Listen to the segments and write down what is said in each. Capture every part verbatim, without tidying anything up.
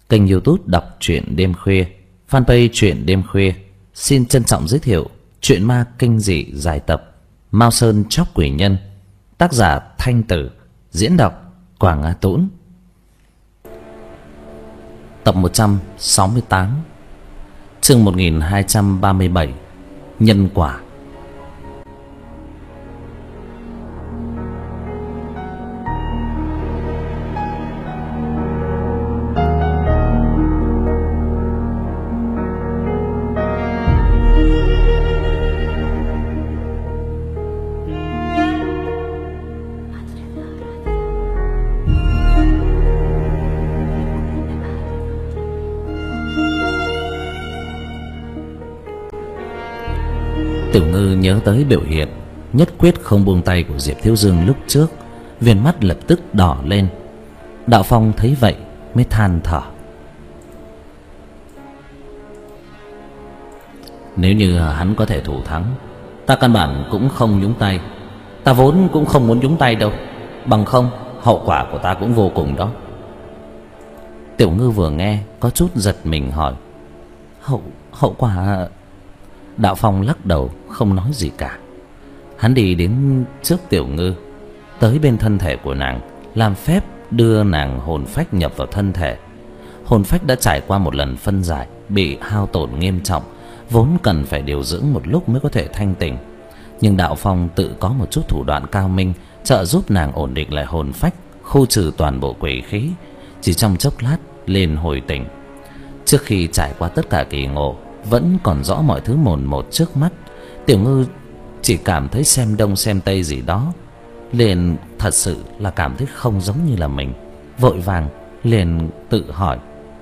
Kênh YouTube đọc truyện đêm khuya, fanpage truyện đêm khuya xin trân trọng giới thiệu truyện ma kinh dị dài tập Mao Sơn Chóc Quỷ Nhân, tác giả Thanh Tử, diễn đọc Quảng Á Tũng. Tập một trăm sáu mươi tám, chương một nghìn hai trăm ba mươi bảy, Nhân Quả. Tiểu Ngư nhớ tới biểu hiện nhất quyết không buông tay của Diệp Thiếu Dương lúc trước, viền mắt lập tức đỏ lên. Đạo Phong thấy vậy mới than thở: nếu như hắn có thể thủ thắng, ta căn bản cũng không nhúng tay. Ta vốn cũng không muốn nhúng tay đâu, bằng không hậu quả của ta cũng vô cùng đó. Tiểu Ngư vừa nghe có chút giật mình hỏi: Hậu hậu quả? Đạo Phong lắc đầu không nói gì cả. Hắn đi đến trước Tiểu Ngư, tới bên thân thể của nàng, làm phép đưa nàng hồn phách nhập vào thân thể. Hồn phách đã trải qua một lần phân giải, bị hao tổn nghiêm trọng, vốn cần phải điều dưỡng một lúc mới có thể thanh tỉnh. Nhưng Đạo Phong tự có một chút thủ đoạn cao minh, trợ giúp nàng ổn định lại hồn phách, khu trừ toàn bộ quỷ khí. Chỉ trong chốc lát liền hồi tỉnh. Trước khi trải qua tất cả kỳ ngộ, vẫn còn rõ mọi thứ mồn một trước mắt. Tiểu Ngư chỉ cảm thấy xem đông xem tây gì đó, liền thật sự là cảm thấy không giống như là mình. Vội vàng liền tự hỏi: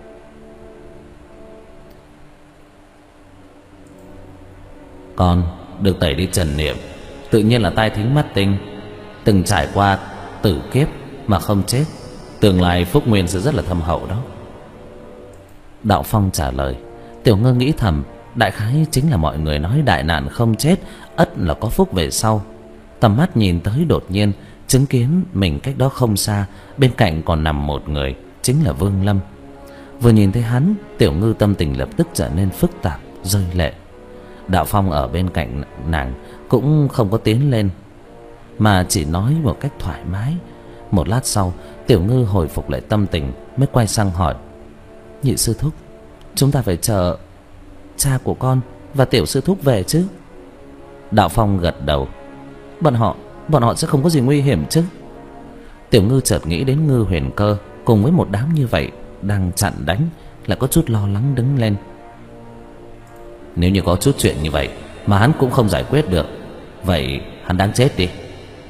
con được tẩy đi trần niệm, tự nhiên là tai thính mắt tinh, từng trải qua tử kiếp mà không chết, tương lai phúc nguyên sẽ rất là thâm hậu đó. Đạo Phong trả lời. Tiểu Ngư nghĩ thầm, đại khái chính là mọi người nói đại nạn không chết, ắt là có phúc về sau. Tầm mắt nhìn tới, đột nhiên chứng kiến mình cách đó không xa, bên cạnh còn nằm một người, chính là Vương Lâm. Vừa nhìn thấy hắn, Tiểu Ngư tâm tình lập tức trở nên phức tạp, rơi lệ. Đạo Phong ở bên cạnh nàng cũng không có tiến lên, mà chỉ nói một cách thoải mái. Một lát sau, Tiểu Ngư hồi phục lại tâm tình, mới quay sang hỏi: nhị sư thúc, chúng ta phải chờ cha của con và tiểu sư thúc về chứ? Đạo Phong gật đầu. Bọn họ, bọn họ sẽ không có gì nguy hiểm chứ? Tiểu Ngư chợt nghĩ đến Ngư Huyền Cơ cùng với một đám như vậy đang chặn đánh, lại có chút lo lắng đứng lên. Nếu như có chút chuyện như vậy mà hắn cũng không giải quyết được, vậy hắn đáng chết đi.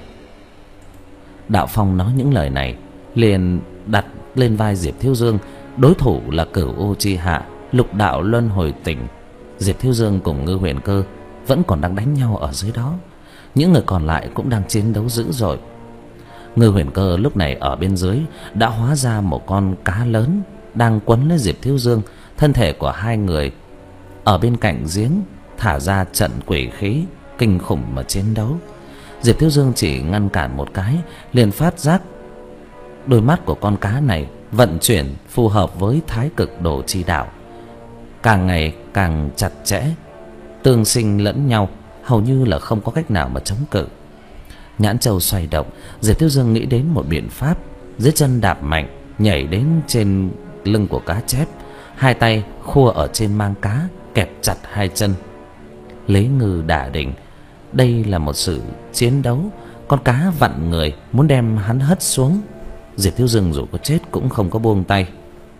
Đạo Phong nói những lời này liền đặt lên vai Diệp Thiếu Dương. Đối thủ là Cửu U Chi Hạ, Lục Đạo Luân Hồi Tỉnh. Diệp Thiếu Dương cùng Ngư Huyền Cơ vẫn còn đang đánh nhau ở dưới đó. Những người còn lại cũng đang chiến đấu dữ dội. Ngư Huyền Cơ lúc này ở bên dưới đã hóa ra một con cá lớn, đang quấn lấy Diệp Thiếu Dương. Thân thể của hai người ở bên cạnh giếng thả ra trận quỷ khí kinh khủng mà chiến đấu. Diệp Thiếu Dương chỉ ngăn cản một cái, liền phát giác đôi mắt của con cá này vận chuyển phù hợp với Thái Cực Đồ chi đạo, càng ngày càng chặt chẽ, tương sinh lẫn nhau, hầu như là không có cách nào mà chống cự. Nhãn châu xoay động, Diệp Thiếu Dương nghĩ đến một biện pháp, dưới chân đạp mạnh, nhảy đến trên lưng của cá chép, hai tay khua ở trên mang cá, kẹp chặt hai chân, lấy ngư đả đỉnh. Đây là một sự chiến đấu, con cá vặn người muốn đem hắn hất xuống. Diệp Thiếu Dương dù có chết cũng không có buông tay.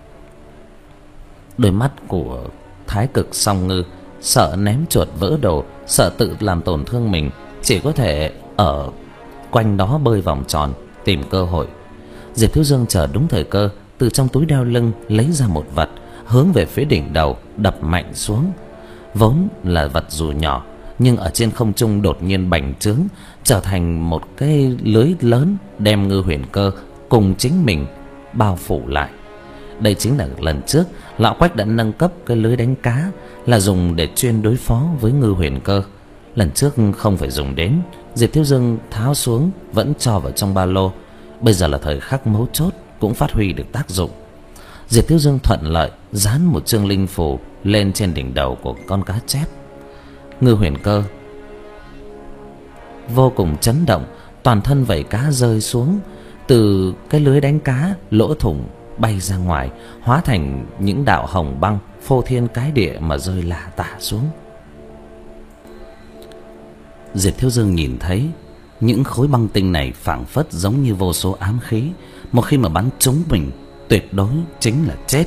Đôi mắt của Thái Cực Song Ngư sợ ném chuột vỡ đồ, sợ tự làm tổn thương mình, chỉ có thể ở quanh đó bơi vòng tròn tìm cơ hội. Diệp Thiếu Dương chờ đúng thời cơ, từ trong túi đeo lưng lấy ra một vật, hướng về phía đỉnh đầu đập mạnh xuống. Vốn là vật dù nhỏ, nhưng ở trên không trung đột nhiên bành trướng, trở thành một cái lưới lớn, đem Ngư Huyền Cơ cùng chính mình bao phủ lại. Đây chính là lần trước lão Quách đã nâng cấp cái lưới đánh cá, là dùng để chuyên đối phó với Ngư Huyền Cơ. Lần trước không phải dùng đến, Diệp Thiếu Dương tháo xuống vẫn cho vào trong ba lô. Bây giờ là thời khắc mấu chốt, cũng phát huy được tác dụng. Diệp Thiếu Dương thuận lợi dán một chương linh phù lên trên đỉnh đầu của con cá chép. Ngư Huyền Cơ vô cùng chấn động, toàn thân vảy cá rơi xuống từ cái lưới đánh cá, lỗ thủng bay ra ngoài, hóa thành những đạo hồng băng phô thiên cái địa mà rơi lả tả xuống. Diệp Thiếu Dương nhìn thấy những khối băng tinh này phảng phất giống như vô số ám khí, một khi mà bắn trúng mình, tuyệt đối chính là chết.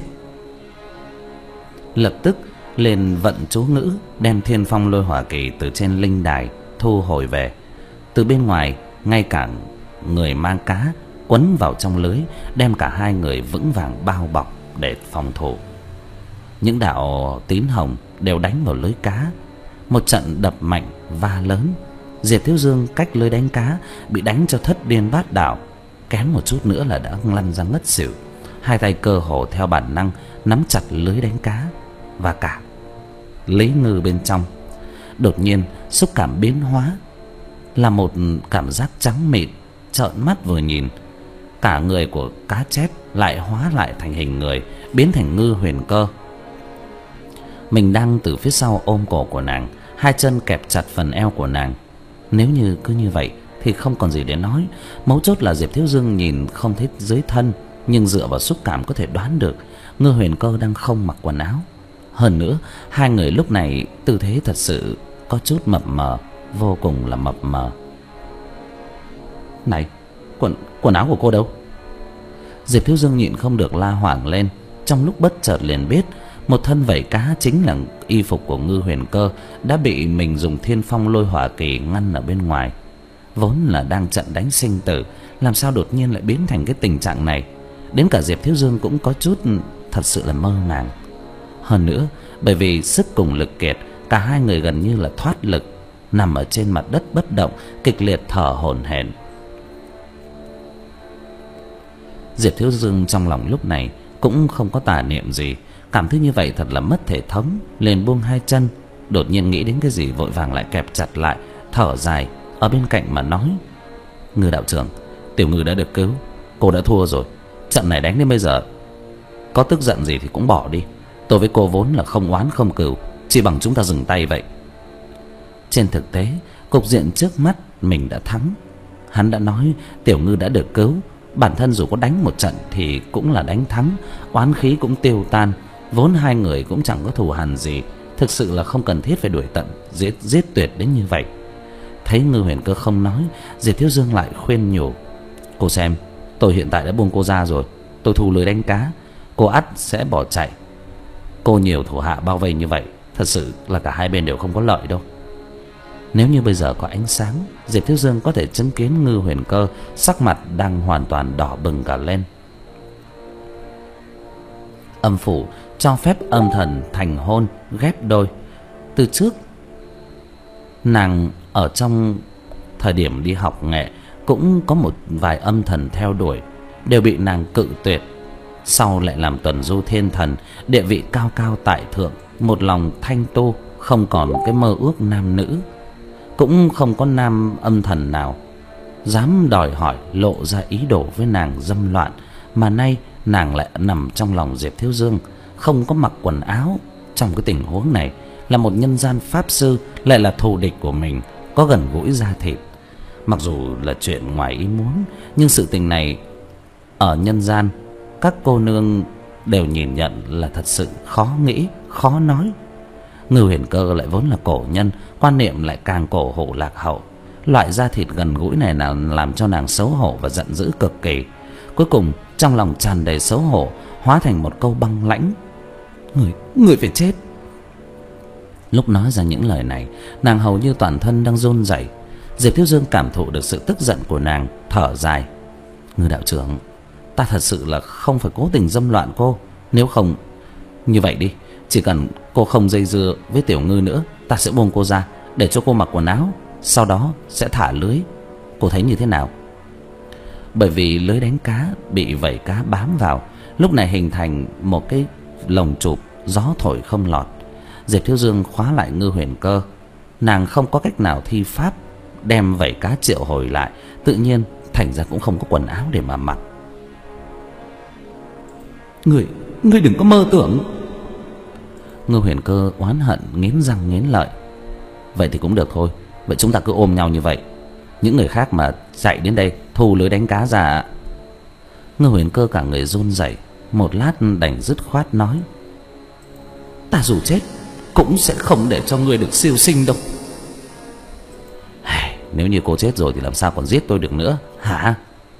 Lập tức lên vận chú ngữ, đem Thiên Phong Lôi Hỏa Kỳ từ trên linh đài thu hồi về. Từ bên ngoài, ngay cả người mang cá quấn vào trong lưới, đem cả hai người vững vàng bao bọc để phòng thủ. Những đạo tín hồng đều đánh vào lưới cá, một trận đập mạnh va lớn. Diệp Thiếu Dương cách lưới đánh cá bị đánh cho thất điên bát đảo, kém một chút nữa là đã lăn ra ngất xỉu. Hai tay cơ hồ theo bản năng nắm chặt lưới đánh cá và cả lấy ngư bên trong. Đột nhiên xúc cảm biến hóa, là một cảm giác trắng mịn. Trợn mắt vừa nhìn, cả người của cá chép lại hóa lại thành hình người, biến thành Ngư Huyền Cơ. Mình đang từ phía sau ôm cổ của nàng, hai chân kẹp chặt phần eo của nàng. Nếu như cứ như vậy thì không còn gì để nói. Mấu chốt là Diệp Thiếu Dương nhìn không thấy dưới thân, nhưng dựa vào xúc cảm có thể đoán được Ngư Huyền Cơ đang không mặc quần áo. Hơn nữa, hai người lúc này tư thế thật sự có chút mập mờ, vô cùng là mập mờ. Này, quần quần áo của cô đâu? Diệp Thiếu Dương nhịn không được la hoảng lên, trong lúc bất chợt liền biết một thân vảy cá chính là y phục của Ngư Huyền Cơ đã bị mình dùng Thiên Phong Lôi Hỏa Kỳ ngăn ở bên ngoài. Vốn là đang trận đánh sinh tử, làm sao đột nhiên lại biến thành cái tình trạng này? Đến cả Diệp Thiếu Dương cũng có chút thật sự là mơ màng. Hơn nữa, bởi vì sức cùng lực kiệt, cả hai người gần như là thoát lực, nằm ở trên mặt đất bất động, kịch liệt thở hổn hển. Diệp Thiếu Dương trong lòng lúc này cũng không có tà niệm gì, cảm thấy như vậy thật là mất thể thống, liền buông hai chân. Đột nhiên nghĩ đến cái gì vội vàng lại kẹp chặt lại, thở dài ở bên cạnh mà nói: Ngư đạo trưởng, tiểu Ngư đã được cứu, cô đã thua rồi. Trận này đánh đến bây giờ, có tức giận gì thì cũng bỏ đi. Tôi với cô vốn là không oán không cừu, chỉ bằng chúng ta dừng tay vậy. Trên thực tế, cục diện trước mắt mình đã thắng. Hắn đã nói tiểu Ngư đã được cứu, bản thân dù có đánh một trận thì cũng là đánh thắng, oán khí cũng tiêu tan. Vốn hai người cũng chẳng có thù hằn gì, thực sự là không cần thiết phải đuổi tận giết giết tuyệt đến như vậy. Thấy Ngư Huyền Cơ không nói, Diệp Thiếu Dương lại khuyên nhủ: Cô xem, tôi hiện tại đã buông cô ra rồi, tôi thu lưới đánh cá, cô ắt sẽ bỏ chạy. Cô nhiều thủ hạ bao vây như vậy, thật sự là cả hai bên đều không có lợi đâu. Nếu như bây giờ có ánh sáng, Diệp Thiếu Dương có thể chứng kiến Ngư Huyền Cơ sắc mặt đang hoàn toàn đỏ bừng cả lên. Âm phủ cho phép âm thần thành hôn ghép đôi. Từ trước nàng ở trong thời điểm đi học nghệ cũng có một vài âm thần theo đuổi, đều bị nàng cự tuyệt. Sau lại làm tuần du thiên thần, địa vị cao cao tại thượng, một lòng thanh tu, không còn cái mơ ước nam nữ. Cũng không có nam âm thần nào dám đòi hỏi lộ ra ý đồ với nàng dâm loạn. Mà nay nàng lại nằm trong lòng Diệp Thiếu Dương, không có mặc quần áo. Trong cái tình huống này, là một nhân gian pháp sư, lại là thù địch của mình, có gần gũi da thịt. Mặc dù là chuyện ngoài ý muốn, nhưng sự tình này ở nhân gian, các cô nương đều nhìn nhận là thật sự khó nghĩ, khó nói. Ngư Huyền Cơ lại vốn là cổ nhân, quan niệm lại càng cổ hủ lạc hậu. Loại da thịt gần gũi này nào làm cho nàng xấu hổ và giận dữ cực kỳ. Cuối cùng trong lòng tràn đầy xấu hổ, hóa thành một câu băng lãnh: Người, người phải chết. Lúc nói ra những lời này, nàng hầu như toàn thân đang run rẩy. Diệp Thiếu Dương cảm thụ được sự tức giận của nàng, thở dài: Ngư đạo trưởng, ta thật sự là không phải cố tình dâm loạn cô. Nếu không, như vậy đi, chỉ cần cô không dây dưa với tiểu Ngư nữa, ta sẽ buông cô ra, để cho cô mặc quần áo, sau đó sẽ thả lưới. Cô thấy như thế nào? Bởi vì lưới đánh cá bị vảy cá bám vào, lúc này hình thành một cái lồng chụp, gió thổi không lọt. Diệp Thiếu Dương khóa lại Ngư Huyền Cơ, nàng không có cách nào thi pháp đem vảy cá triệu hồi lại, tự nhiên thành ra cũng không có quần áo để mà mặc. Người, ngươi đừng có mơ tưởng. Ngư Huyền Cơ oán hận nghiến răng nghiến lợi. Vậy thì cũng được thôi, vậy chúng ta cứ ôm nhau như vậy. Những người khác mà chạy đến đây thu lưới đánh cá ra. Ngư Huyền Cơ cả người run rẩy, một lát đành dứt khoát nói: Ta dù chết cũng sẽ không để cho ngươi được siêu sinh đâu. Nếu như cô chết rồi thì làm sao còn giết tôi được nữa hả?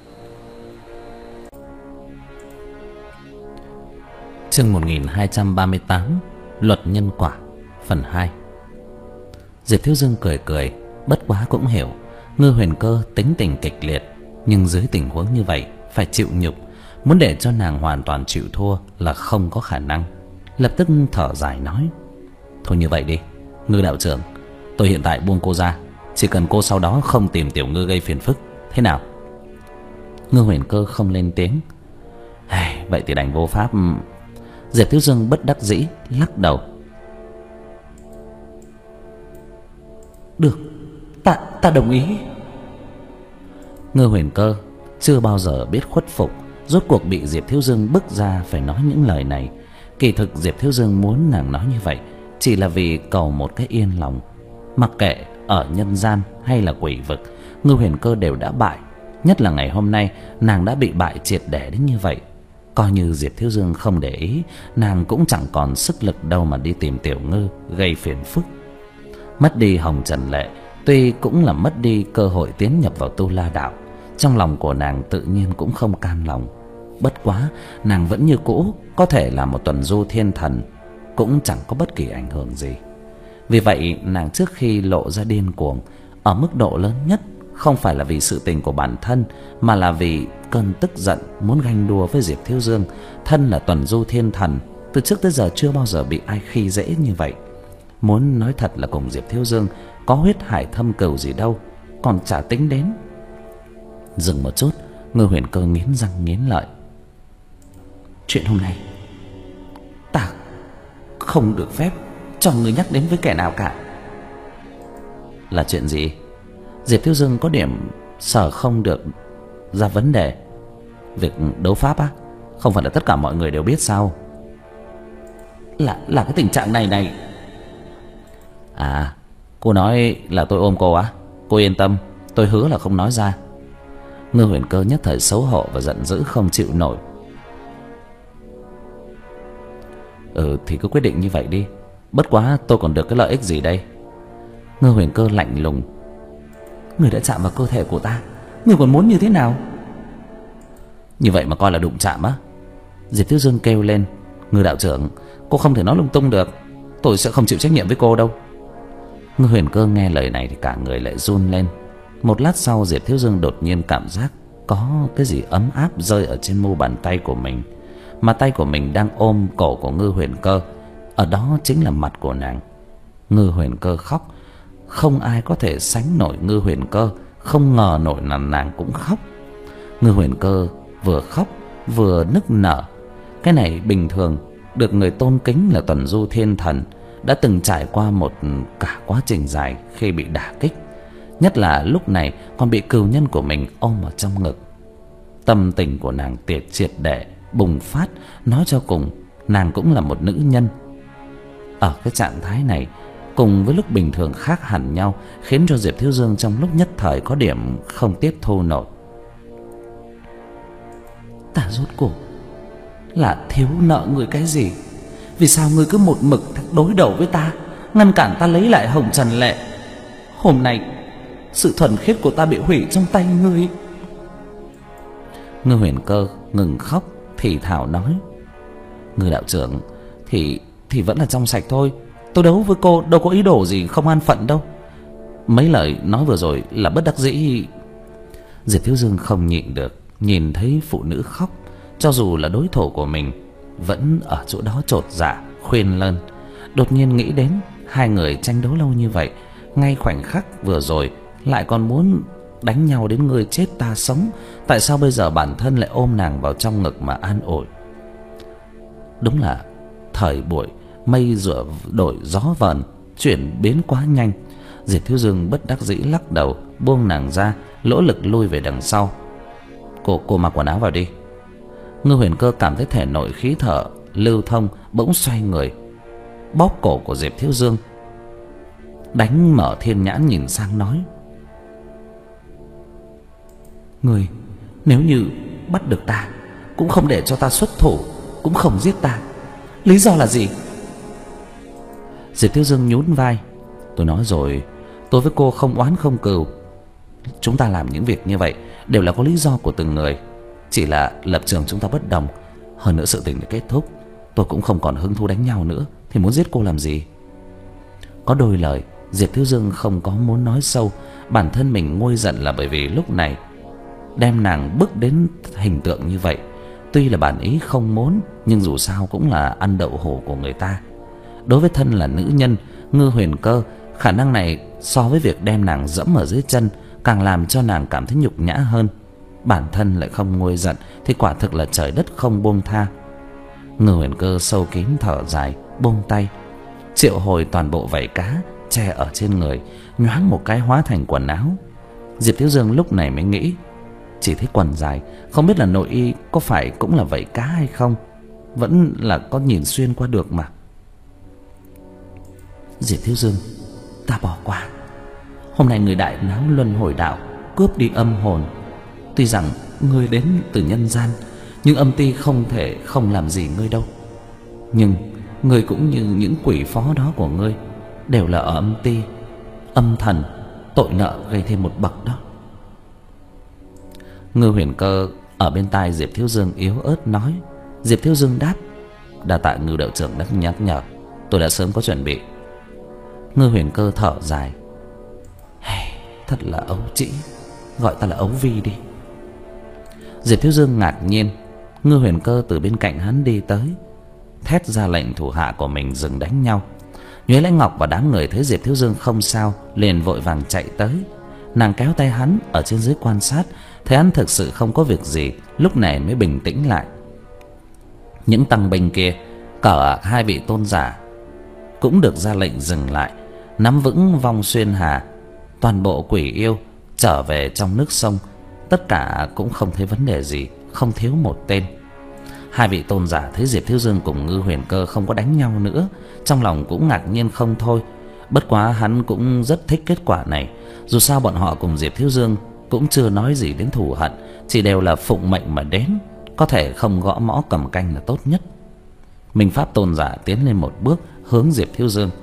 Chương một nghìn hai trăm ba mươi tám, Luật nhân quả, phần hai. Diệp Thiếu Dương cười cười, bất quá cũng hiểu Ngư Huyền Cơ tính tình kịch liệt, nhưng dưới tình huống như vậy phải chịu nhục, muốn để cho nàng hoàn toàn chịu thua là không có khả năng. Lập tức thở dài nói: Thôi như vậy đi, Ngư đạo trưởng, tôi hiện tại buông cô ra, chỉ cần cô sau đó không tìm Tiểu Ngư gây phiền phức, thế nào? Ngư Huyền Cơ không lên tiếng. Vậy thì đành vô pháp. Diệp Thiếu Dương bất đắc dĩ lắc đầu. Được, ta ta đồng ý. Ngư Huyền Cơ chưa bao giờ biết khuất phục, rốt cuộc bị Diệp Thiếu Dương bức ra phải nói những lời này. Kỳ thực Diệp Thiếu Dương muốn nàng nói như vậy chỉ là vì cầu một cái yên lòng. Mặc kệ ở nhân gian hay là quỷ vực, Ngư Huyền Cơ đều đã bại. Nhất là ngày hôm nay nàng đã bị bại triệt để đến như vậy. Coi như Diệp Thiếu Dương không để ý, nàng cũng chẳng còn sức lực đâu mà đi tìm Tiểu Ngư gây phiền phức. Mất đi Hồng Trần Lệ tuy cũng là mất đi cơ hội tiến nhập vào Tu La Đạo, trong lòng của nàng tự nhiên cũng không cam lòng. Bất quá nàng vẫn như cũ có thể là một tuần du thiên thần, cũng chẳng có bất kỳ ảnh hưởng gì. Vì vậy nàng trước khi lộ ra điên cuồng ở mức độ lớn nhất, không phải là vì sự tình của bản thân, mà là vì cơn tức giận muốn ganh đua với Diệp Thiếu Dương. Thân là tuần du thiên thần, từ trước tới giờ chưa bao giờ bị ai khi dễ như vậy. Muốn nói thật là cùng Diệp Thiếu Dương có huyết hải thâm cừu gì đâu, còn chả tính đến. Dừng một chút, Ngư Huyền Cơ nghiến răng nghiến lợi. Chuyện hôm nay ta không được phép cho người nhắc đến với kẻ nào cả. Là chuyện gì? Diệp Thiếu Dương có điểm sở không được ra vấn đề. Việc đấu pháp á, không phải là tất cả mọi người đều biết sao? Là là cái tình trạng này này. À, cô nói là tôi ôm cô á? Cô yên tâm, tôi hứa là không nói ra. Ngư Huyền Cơ nhất thời xấu hổ và giận dữ không chịu nổi. Ừ thì cứ quyết định như vậy đi, bất quá tôi còn được cái lợi ích gì đây? Ngư Huyền Cơ lạnh lùng. Người đã chạm vào cơ thể của ta, người còn muốn như thế nào? Như vậy mà coi là đụng chạm á? Diệp Thiếu Dương kêu lên. Ngư đạo trưởng, cô không thể nói lung tung được, tôi sẽ không chịu trách nhiệm với cô đâu. Ngư Huyền Cơ nghe lời này thì cả người lại run lên. Một lát sau Diệp Thiếu Dương đột nhiên cảm giác có cái gì ấm áp rơi ở trên mu bàn tay của mình, mà tay của mình đang ôm cổ của Ngư Huyền Cơ. Ở đó chính là mặt của nàng. Ngư Huyền Cơ khóc. Không ai có thể sánh nổi Ngư Huyền Cơ, không ngờ nổi là nàng cũng khóc. Ngư Huyền Cơ vừa khóc vừa nức nở. Cái này bình thường, được người tôn kính là tuần du thiên thần, đã từng trải qua một cả quá trình dài khi bị đả kích, nhất là lúc này còn bị cừu nhân của mình ôm ở trong ngực. Tâm tình của nàng tiệt triệt để bùng phát. Nói cho cùng nàng cũng là một nữ nhân. Ở cái trạng thái này cùng với lúc bình thường khác hẳn nhau, khiến cho Diệp Thiếu Dương trong lúc nhất thời có điểm không tiếp thu nổi. Ta rốt cuộc là thiếu nợ người cái gì? Vì sao ngươi cứ một mực đối đầu với ta, ngăn cản ta lấy lại Hồng Trần Lệ? Hôm nay sự thuần khiết của ta bị hủy trong tay ngươi. Ngư Huyền Cơ ngừng khóc, thì thào nói. Ngư đạo trưởng, Thì thì vẫn là trong sạch thôi. Tôi đấu với cô đâu có ý đồ gì không an phận đâu. Mấy lời nói vừa rồi là bất đắc dĩ. Diệp Thiếu Dương không nhịn được, nhìn thấy phụ nữ khóc, cho dù là đối thủ của mình, vẫn ở chỗ đó chột dạ khuyên lơn. Đột nhiên nghĩ đến hai người tranh đấu lâu như vậy, ngay khoảnh khắc vừa rồi lại còn muốn đánh nhau đến người chết ta sống. Tại sao bây giờ bản thân lại ôm nàng vào trong ngực mà an ủi? Đúng là thời buổi mây rửa đổi gió vần, chuyển biến quá nhanh. Diệp Thiếu Dương bất đắc dĩ lắc đầu, buông nàng ra, lỗ lực lui về đằng sau. Cô cô mặc quần áo vào đi. Ngư Huyền Cơ cảm thấy thể nội khí thở lưu thông bỗng xoay người, bóp cổ của Diệp Thiếu Dương, đánh mở thiên nhãn nhìn sang nói: "Người nếu như bắt được ta, cũng không để cho ta xuất thủ, cũng không giết ta, lý do là gì?" Diệp Thiếu Dương nhún vai: "Tôi nói rồi, tôi với cô không oán không cừu. Chúng ta làm những việc như vậy đều là có lý do của từng người. Chỉ là lập trường chúng ta bất đồng. Hơn nữa sự tình đã kết thúc, tôi cũng không còn hứng thú đánh nhau nữa, thì muốn giết cô làm gì?" Có đôi lời Diệp Thiếu Dương không có muốn nói sâu. Bản thân mình nguôi giận là bởi vì lúc này đem nàng bước đến hình tượng như vậy. Tuy là bản ý không muốn, nhưng dù sao cũng là ăn đậu hổ của người ta. Đối với thân là nữ nhân, Ngư Huyền Cơ, khả năng này so với việc đem nàng dẫm ở dưới chân càng làm cho nàng cảm thấy nhục nhã hơn. Bản thân lại không nguôi giận thì quả thực là trời đất không buông tha. Ngư Huyền Cơ sâu kín thở dài, buông tay, triệu hồi toàn bộ vảy cá che ở trên người, nhoáng một cái hóa thành quần áo. Diệp Thiếu Dương lúc này mới nghĩ, chỉ thấy quần dài, không biết là nội y có phải cũng là vảy cá hay không, vẫn là có nhìn xuyên qua được mà. Diệp Thiếu Dương, ta bỏ qua. Hôm nay người đại náo luân hồi đạo, cướp đi âm hồn. Tuy rằng ngươi đến từ nhân gian, nhưng âm ty không thể không làm gì ngươi đâu. Nhưng ngươi cũng như những quỷ phó đó của ngươi, đều là ở âm ty. Âm thần tội nợ gây thêm một bậc đó. Ngư Huyền Cơ ở bên tai Diệp Thiếu Dương yếu ớt nói. Diệp Thiếu Dương đáp: "Đa tạ Ngư đạo trưởng đã nhắc nhở, tôi đã sớm có chuẩn bị." Ngư Huyền Cơ thở dài: "Hey, thật là ấu trĩ, gọi ta là Ấu Vi đi." Diệp Thiếu Dương ngạc nhiên. Ngư Huyền Cơ từ bên cạnh hắn đi tới, thét ra lệnh thủ hạ của mình dừng đánh nhau. Nhuế Lãnh Ngọc và đám người thấy Diệp Thiếu Dương không sao, liền vội vàng chạy tới. Nàng kéo tay hắn ở trên dưới quan sát, thấy hắn thực sự không có việc gì, lúc này mới bình tĩnh lại. Những tăng binh kia, cả hai vị tôn giả cũng được ra lệnh dừng lại, nắm vững vong xuyên hà. Toàn bộ quỷ yêu trở về trong nước sông, tất cả cũng không thấy vấn đề gì, không thiếu một tên. Hai vị tôn giả thấy Diệp Thiếu Dương cùng Ngư Huyền Cơ không có đánh nhau nữa, trong lòng cũng ngạc nhiên không thôi. Bất quá hắn cũng rất thích kết quả này. Dù sao bọn họ cùng Diệp Thiếu Dương cũng chưa nói gì đến thù hận, chỉ đều là phụng mệnh mà đến, có thể không gõ mõ cầm canh là tốt nhất. Minh Pháp tôn giả tiến lên một bước hướng Diệp Thiếu Dương: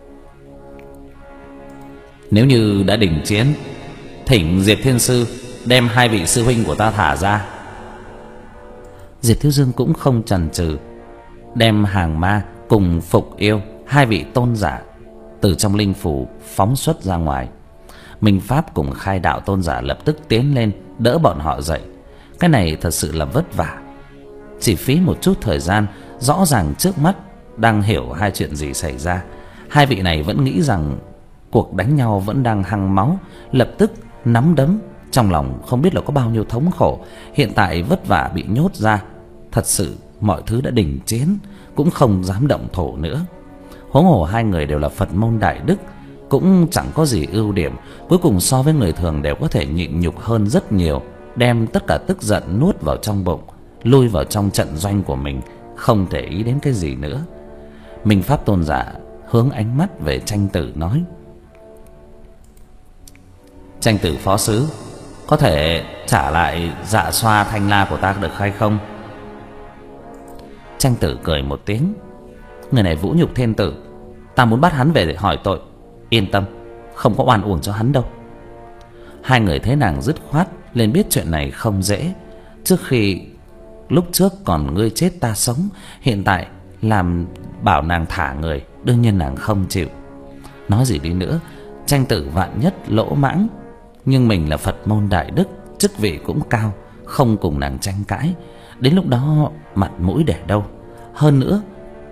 "Nếu như đã đình chiến, thỉnh Diệp Thiên Sư đem hai vị sư huynh của ta thả ra." Diệp Thiếu Dương cũng không chần chừ, đem Hàng Ma cùng Phục Yêu, hai vị tôn giả, từ trong linh phủ phóng xuất ra ngoài. Minh Pháp cùng Khai Đạo tôn giả lập tức tiến lên đỡ bọn họ dậy. Cái này thật sự là vất vả, chỉ phí một chút thời gian. Rõ ràng trước mắt đang hiểu hai chuyện gì xảy ra. Hai vị này vẫn nghĩ rằng cuộc đánh nhau vẫn đang hăng máu, lập tức nắm đấm, trong lòng không biết là có bao nhiêu thống khổ. Hiện tại vất vả bị nhốt ra, thật sự mọi thứ đã đình chiến, cũng không dám động thổ nữa. Huống hồ hai người đều là Phật môn đại đức, cũng chẳng có gì ưu điểm, cuối cùng so với người thường đều có thể nhịn nhục hơn rất nhiều, đem tất cả tức giận nuốt vào trong bụng, lui vào trong trận doanh của mình, không để ý đến cái gì nữa. Minh Pháp tôn giả hướng ánh mắt về Tranh Tử nói: "Tranh Tử phó sứ, có thể trả lại dạ xoa thanh la của ta được hay không?" Tranh Tử cười một tiếng: "Người này vũ nhục thiên tử, ta muốn bắt hắn về để hỏi tội. Yên tâm, không có oan uổng cho hắn đâu." Hai người thấy nàng dứt khoát, liền biết chuyện này không dễ. Trước khi lúc trước còn ngươi chết ta sống, hiện tại làm bảo nàng thả người, đương nhiên nàng không chịu. Nói gì đi nữa, Tranh Tử vạn nhất lỗ mãng, nhưng mình là Phật môn đại đức, chức vị cũng cao, không cùng nàng tranh cãi. Đến lúc đó mặt mũi để đâu. Hơn nữa,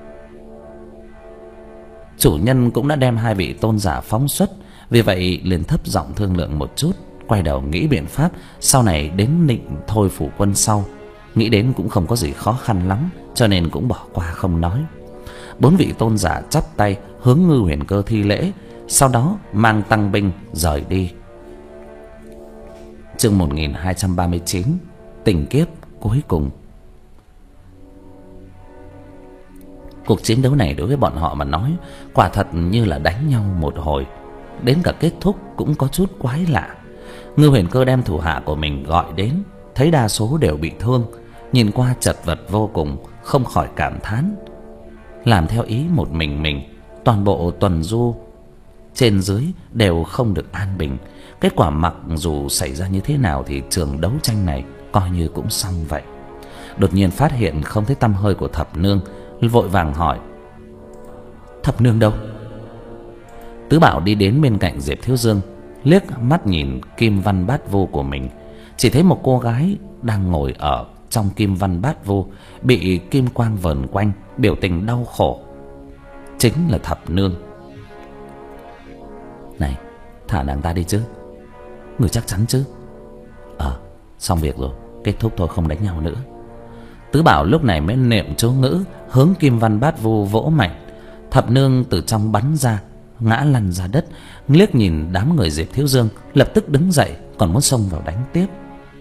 chủ nhân cũng đã đem hai vị tôn giả phóng xuất, vì vậy liền thấp giọng thương lượng một chút, quay đầu nghĩ biện pháp sau này đến Nịnh Thôi phủ quân sau. Nghĩ đến cũng không có gì khó khăn lắm, cho nên cũng bỏ qua không nói. Bốn vị tôn giả chắp tay hướng Ngư Huyền Cơ thi lễ, sau đó mang tăng binh rời đi. Chương một nghìn hai trăm ba mươi chín, tình kiếp cuối cùng. Cuộc chiến đấu này đối với bọn họ mà nói quả thật như là đánh nhau một hồi, đến cả kết thúc cũng có chút quái lạ. Ngư Huyền Cơ đem thủ hạ của mình gọi đến, thấy đa số đều bị thương, nhìn qua chật vật vô cùng, không khỏi cảm thán. Làm theo ý một mình mình, toàn bộ tuần du trên dưới đều không được an bình. Kết quả mặc dù xảy ra như thế nào thì trường đấu tranh này coi như cũng xong vậy. Đột nhiên phát hiện không thấy tăm hơi của Thập Nương, vội vàng hỏi: Thập Nương đâu? Tứ Bảo đi đến bên cạnh Diệp Thiếu Dương, liếc mắt nhìn kim văn bát vô của mình, chỉ thấy một cô gái đang ngồi ở trong kim văn bát vô, bị kim quang vờn quanh, biểu tình đau khổ. Chính là Thập Nương. Này, thả nàng ta đi chứ? Người chắc chắn chứ? Ờ, xong việc rồi, kết thúc thôi, không đánh nhau nữa. Tứ Bảo lúc này mới niệm chú ngữ, hướng kim văn bát vô vỗ mạnh. Thập Nương từ trong bắn ra, ngã lăn ra đất, liếc nhìn đám người Diệp Thiếu Dương, lập tức đứng dậy, còn muốn xông vào đánh tiếp.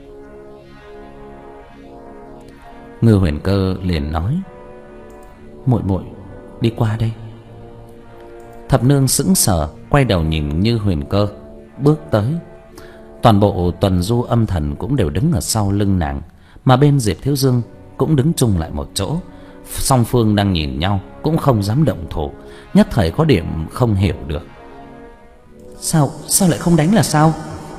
Ngư Huyền Cơ liền nói: Muội muội đi qua đây. Thập Nương sững sờ, quay đầu nhìn Như Huyền Cơ, bước tới. Toàn bộ tuần du âm thần cũng đều đứng ở sau lưng nàng, mà bên Diệp Thiếu Dương cũng đứng chung lại một chỗ. Song phương đang nhìn nhau, cũng không dám động thủ, nhất thời có điểm không hiểu được. Sao, sao lại không đánh là sao?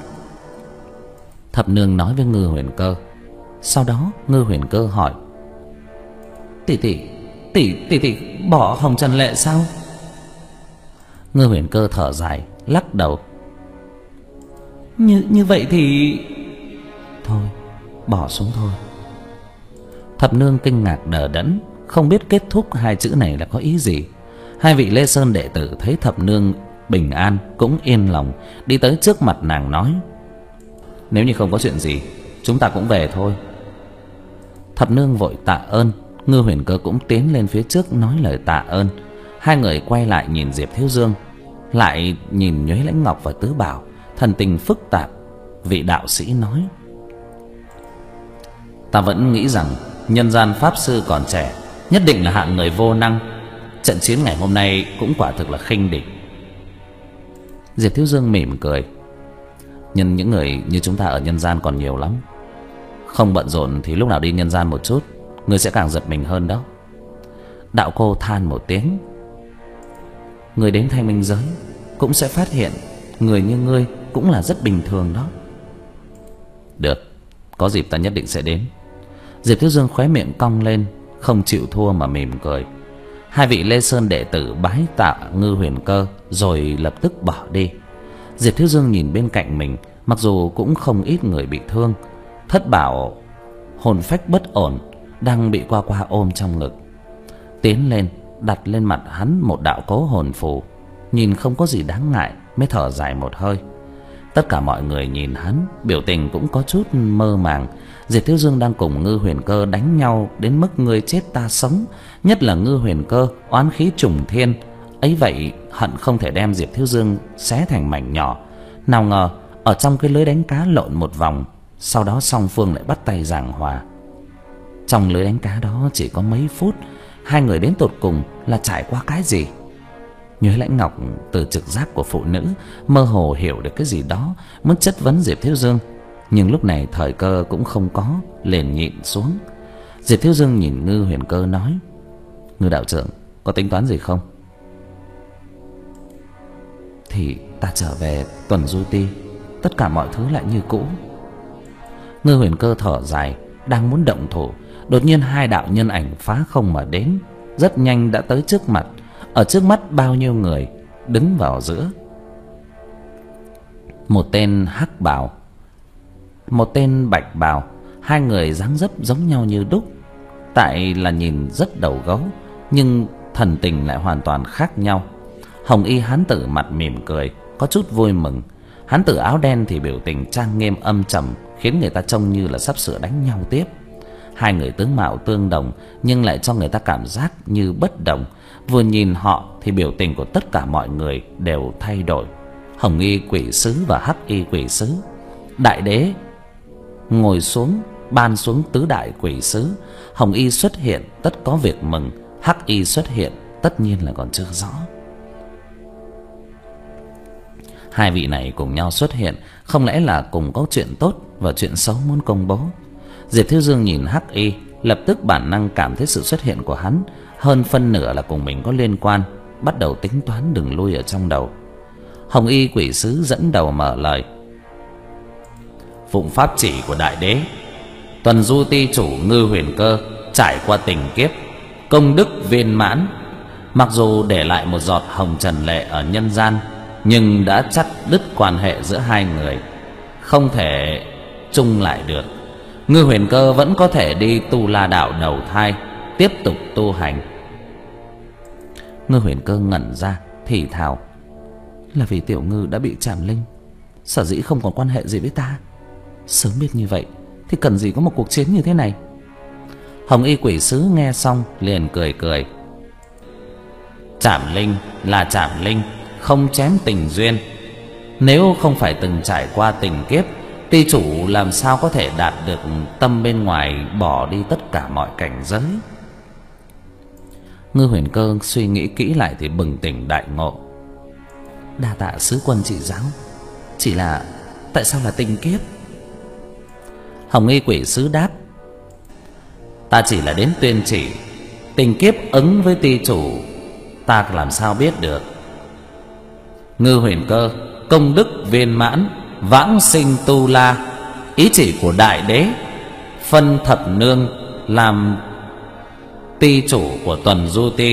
Thập Nương nói với Ngư Huyền Cơ. Sau đó Ngư Huyền Cơ hỏi: Tỷ tỷ, tỷ tỷ tỷ bỏ Hồng Trần Lệ sao? Ngư Huyền Cơ thở dài, lắc đầu. Như như vậy thì thôi, bỏ xuống thôi. Thập Nương kinh ngạc đờ đẫn, không biết kết thúc hai chữ này là có ý gì. Hai vị Lê Sơn đệ tử thấy Thập Nương bình an cũng yên lòng, đi tới trước mặt nàng nói: Nếu như không có chuyện gì, chúng ta cũng về thôi. Thập Nương vội tạ ơn. Ngư Huyền Cơ cũng tiến lên phía trước nói lời tạ ơn. Hai người quay lại nhìn Diệp Thiếu Dương, lại nhìn Nhuế Lãnh Ngọc và Tứ Bảo, thần tình phức tạp. Vị đạo sĩ nói: Ta vẫn nghĩ rằng nhân gian pháp sư còn trẻ, nhất định là hạng người vô năng. Trận chiến ngày hôm nay cũng quả thực là khinh địch. Diệp Thiếu Dương mỉm cười: Nhưng những người như chúng ta ở nhân gian còn nhiều lắm. Không bận rộn thì lúc nào đi nhân gian một chút, ngươi sẽ càng giật mình hơn đó. Đạo cô than một tiếng: Người đến Thanh Minh giới cũng sẽ phát hiện người như ngươi cũng là rất bình thường đó. Được, có dịp ta nhất định sẽ đến. Diệp Thiếu Dương khóe miệng cong lên, không chịu thua mà mỉm cười. Hai vị Lê Sơn đệ tử bái tạ Ngư Huyền Cơ rồi lập tức bỏ đi. Diệp Thiếu Dương nhìn bên cạnh mình, mặc dù cũng không ít người bị thương. Thất Bảo hồn phách bất ổn, đang bị Qua Qua ôm trong ngực. Tiến lên đặt lên mặt hắn một đạo cố hồn phù, nhìn không có gì đáng ngại, mới thở dài một hơi. Tất cả mọi người nhìn hắn, biểu tình cũng có chút mơ màng. Diệp Thiếu Dương đang cùng Ngư Huyền Cơ đánh nhau đến mức người chết ta sống, nhất là Ngư Huyền Cơ oán khí trùng thiên, ấy vậy hận không thể đem Diệp Thiếu Dương xé thành mảnh nhỏ. Nào ngờ ở trong cái lưới đánh cá lộn một vòng, sau đó song phương lại bắt tay giảng hòa. Trong lưới đánh cá đó chỉ có mấy phút, hai người đến tột cùng là trải qua cái gì? Nhuế Lãnh Ngọc từ trực giác của phụ nữ mơ hồ hiểu được cái gì đó, muốn chất vấn Diệp Thiếu Dương, nhưng lúc này thời cơ cũng không có, liền nhịn xuống. Diệp Thiếu Dương nhìn Ngư Huyền Cơ nói: Ngư đạo trưởng, có tính toán gì không? Thì ta trở về tuần du ti, tất cả mọi thứ lại như cũ. Ngư Huyền Cơ thở dài, đang muốn động thủ, đột nhiên hai đạo nhân ảnh phá không mà đến, rất nhanh đã tới trước mặt. Ở trước mắt bao nhiêu người, đứng vào giữa. Một tên hắc bào, một tên bạch bào, hai người dáng dấp giống nhau như đúc, tại là nhìn rất đầu gấu, nhưng thần tình lại hoàn toàn khác nhau. Hồng y hán tử mặt mỉm cười, có chút vui mừng. Hán tử áo đen thì biểu tình trang nghiêm âm trầm, khiến người ta trông như là sắp sửa đánh nhau tiếp. Hai người tướng mạo tương đồng, nhưng lại cho người ta cảm giác như bất đồng. Vừa nhìn họ thì biểu tình của tất cả mọi người đều thay đổi. Hồng y quỷ sứ và hắc y quỷ sứ. Đại đế ngồi xuống, ban xuống tứ đại quỷ sứ. Hồng y xuất hiện tất có việc mừng, Hắc Y xuất hiện tất nhiên là còn chưa rõ. Hai vị này cùng nhau xuất hiện, không lẽ là cùng có chuyện tốt và chuyện xấu muốn công bố? Diệp Thiếu Dương nhìn Hắc Y, lập tức bản năng cảm thấy sự xuất hiện của hắn hơn phân nửa là cùng mình có liên quan, bắt đầu tính toán đường lui ở trong đầu. Hồng Y quỷ sứ dẫn đầu mở lời. Phụng pháp chỉ của đại đế, Tuần Du ti chủ Ngư Huyền Cơ trải qua tình kiếp, công đức viên mãn, mặc dù để lại một giọt hồng trần lệ ở nhân gian, nhưng đã chặt đứt quan hệ giữa hai người, không thể chung lại được. Ngư Huyền Cơ vẫn có thể đi Tu La đạo đầu thai, tiếp tục tu hành. Ngư Huyền Cơ ngẩn ra, thì thào: là vì tiểu ngư đã bị trảm linh, sở dĩ không còn quan hệ gì với ta. Sớm biết như vậy thì cần gì có một cuộc chiến như thế này. Hồng Y quỷ sứ nghe xong liền cười cười. Trảm linh là trảm linh, không chém tình duyên. Nếu không phải từng trải qua tình kiếp, ti chủ làm sao có thể đạt được tâm bên ngoài, bỏ đi tất cả mọi cảnh giới. Ngư Huyền Cơ suy nghĩ kỹ lại thì bừng tỉnh đại ngộ. Đa tạ sứ quân chỉ giáo, chỉ là tại sao là tình kiếp? Hồng Y quỷ sứ đáp: ta chỉ là đến tuyên chỉ, tình kiếp ứng với ti chủ ta làm sao biết được. Ngư Huyền Cơ công đức viên mãn, vãng sinh tu la, ý chỉ của đại đế phân thập nương làm ti chủ của Tuần Du ti.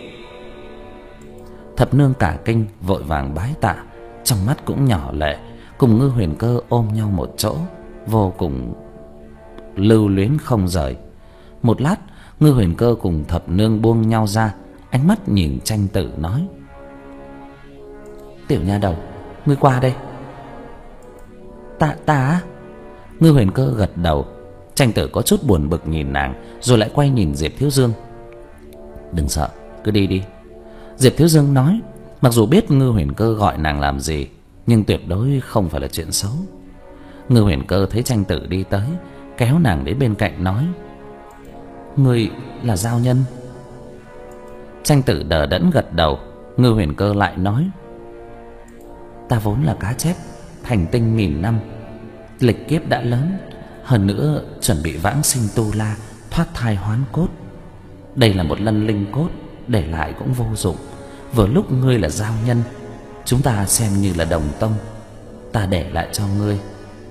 Thập nương cả kinh vội vàng bái tạ, trong mắt cũng nhỏ lệ, cùng Ngư Huyền Cơ ôm nhau một chỗ, vô cùng lưu luyến không rời. Một lát, Ngư Huyền Cơ cùng thập nương buông nhau ra, ánh mắt nhìn Tranh Tử nói: tiểu nha đầu, ngươi qua đây. Ta ta Ngư Huyền Cơ gật đầu. Tranh Tử có chút buồn bực nhìn nàng, rồi lại quay nhìn Diệp Thiếu Dương. Đừng sợ, cứ đi đi. Diệp Thiếu Dương nói, mặc dù biết Ngư Huyền Cơ gọi nàng làm gì, nhưng tuyệt đối không phải là chuyện xấu. Ngư Huyền Cơ thấy Tranh Tử đi tới, kéo nàng đến bên cạnh nói: ngươi là giao nhân? Tranh Tử đờ đẫn gật đầu. Ngư Huyền Cơ lại nói: ta vốn là cá chép thành tinh nghìn năm, lịch kiếp đã lớn, hơn nữa chuẩn bị vãng sinh tu la, thoát thai hoán cốt. Đây là một lân linh cốt, để lại cũng vô dụng. Vừa lúc ngươi là giao nhân, chúng ta xem như là đồng tông, ta để lại cho ngươi.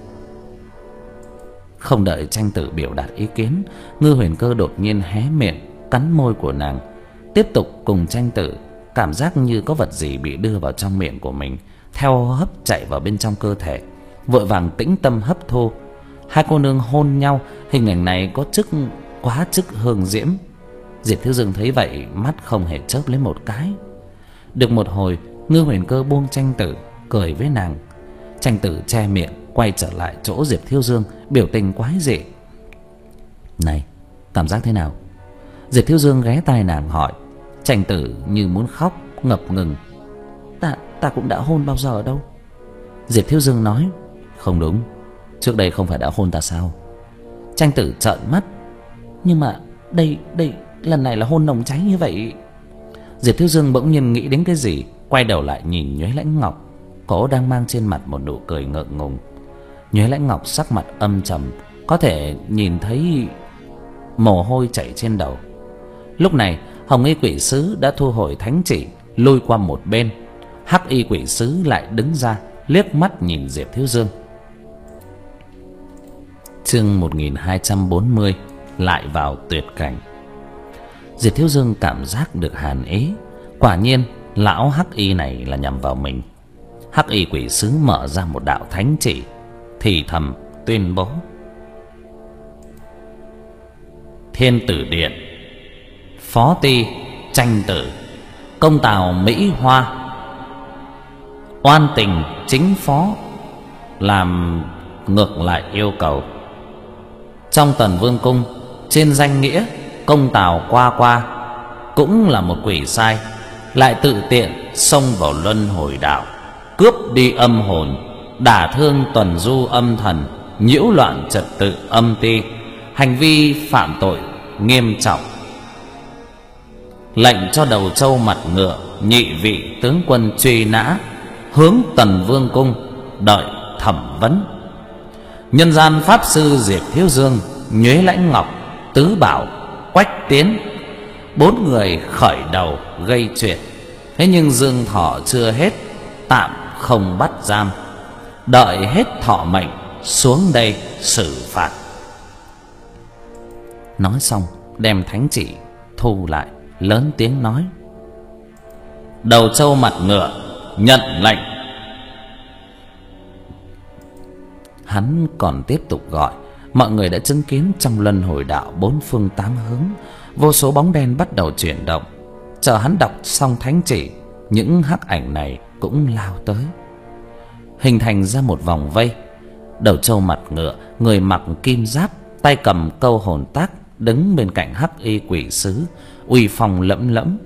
Không đợi Tranh Tử biểu đạt ý kiến, Ngư Huyền Cơ đột nhiên hé miệng cắn môi của nàng, tiếp tục cùng Tranh Tử cảm giác như có vật gì bị đưa vào trong miệng của mình, theo hô hấp chạy vào bên trong cơ thể, vội vàng tĩnh tâm hấp thu. Hai cô nương hôn nhau, hình ảnh này có chức quá chức hương diễm. Diệp Thiếu Dương thấy vậy, mắt không hề chớp lấy một cái. Được một hồi, Ngư Huyền Cơ buông Tranh Tử, cười với nàng. Tranh Tử che miệng quay trở lại chỗ Diệp Thiếu Dương, biểu tình quái dị. Này, cảm giác thế nào? Diệp Thiếu Dương ghé tai nàng hỏi. Tranh Tử như muốn khóc, ngập ngừng. Ta, ta cũng đã hôn bao giờ đâu. Diệp Thiếu Dương nói: không đúng, trước đây không phải đã hôn ta sao? Tranh Tử trợn mắt: nhưng mà đây, đây, lần này là hôn nồng cháy như vậy. Diệp Thiếu Dương bỗng nhiên nghĩ đến cái gì, quay đầu lại nhìn Nhuế Lãnh Ngọc. Cô đang mang trên mặt một nụ cười ngượng ngùng. Nhuế Lãnh Ngọc sắc mặt âm trầm, có thể nhìn thấy mồ hôi chảy trên đầu. Lúc này Hồng Y quỷ sứ đã thu hồi thánh chỉ, lui qua một bên. Hắc Y quỷ sứ lại đứng ra, liếc mắt nhìn Diệp Thiếu Dương. Chương một nghìn hai trăm bốn mươi, lại vào tuyệt cảnh. Diệp Thiếu Dương cảm giác được hàn ý. Quả nhiên lão Hắc Y này là nhằm vào mình. Hắc Y quỷ sứ mở ra một đạo thánh chỉ, thì thầm tuyên bố: Thiên Tử Điện, Phó Ti Tranh Tử, công tào Mỹ Hoa, oan tình chính phó, làm ngược lại yêu cầu. Trong Tần Vương cung, trên danh nghĩa công tào qua qua cũng là một quỷ sai, lại tự tiện xông vào luân hồi đạo, cướp đi âm hồn, đả thương tuần du âm thần, nhiễu loạn trật tự âm ti, hành vi phạm tội nghiêm trọng. lệnh cho Đầu Trâu Mặt Ngựa nhị vị tướng quân truy nã, hướng Tần Vương cung đợi thẩm vấn. Nhân gian pháp sư Diệp Thiếu Dương, Nhuế Lãnh Ngọc, Tứ Bảo, Quách Tiến, bốn người khởi đầu gây chuyện. Thế nhưng dương thọ chưa hết, tạm không bắt giam, đợi hết thọ mệnh xuống đây xử phạt. Nói xong đem thánh chỉ thu lại, lớn tiếng nói: Đầu Trâu Mặt Ngựa nhận lệnh. Hắn còn tiếp tục gọi. Mọi người đã chứng kiến trong luân hồi đạo bốn phương tám hướng, vô số bóng đen bắt đầu chuyển động. Chờ hắn đọc xong thánh chỉ, những hắc ảnh này cũng lao tới, hình thành ra một vòng vây. Đầu Trâu Mặt Ngựa, người mặc kim giáp, tay cầm câu hồn tác, đứng bên cạnh hắc y quỷ sứ, uy phong lẫm lẫm.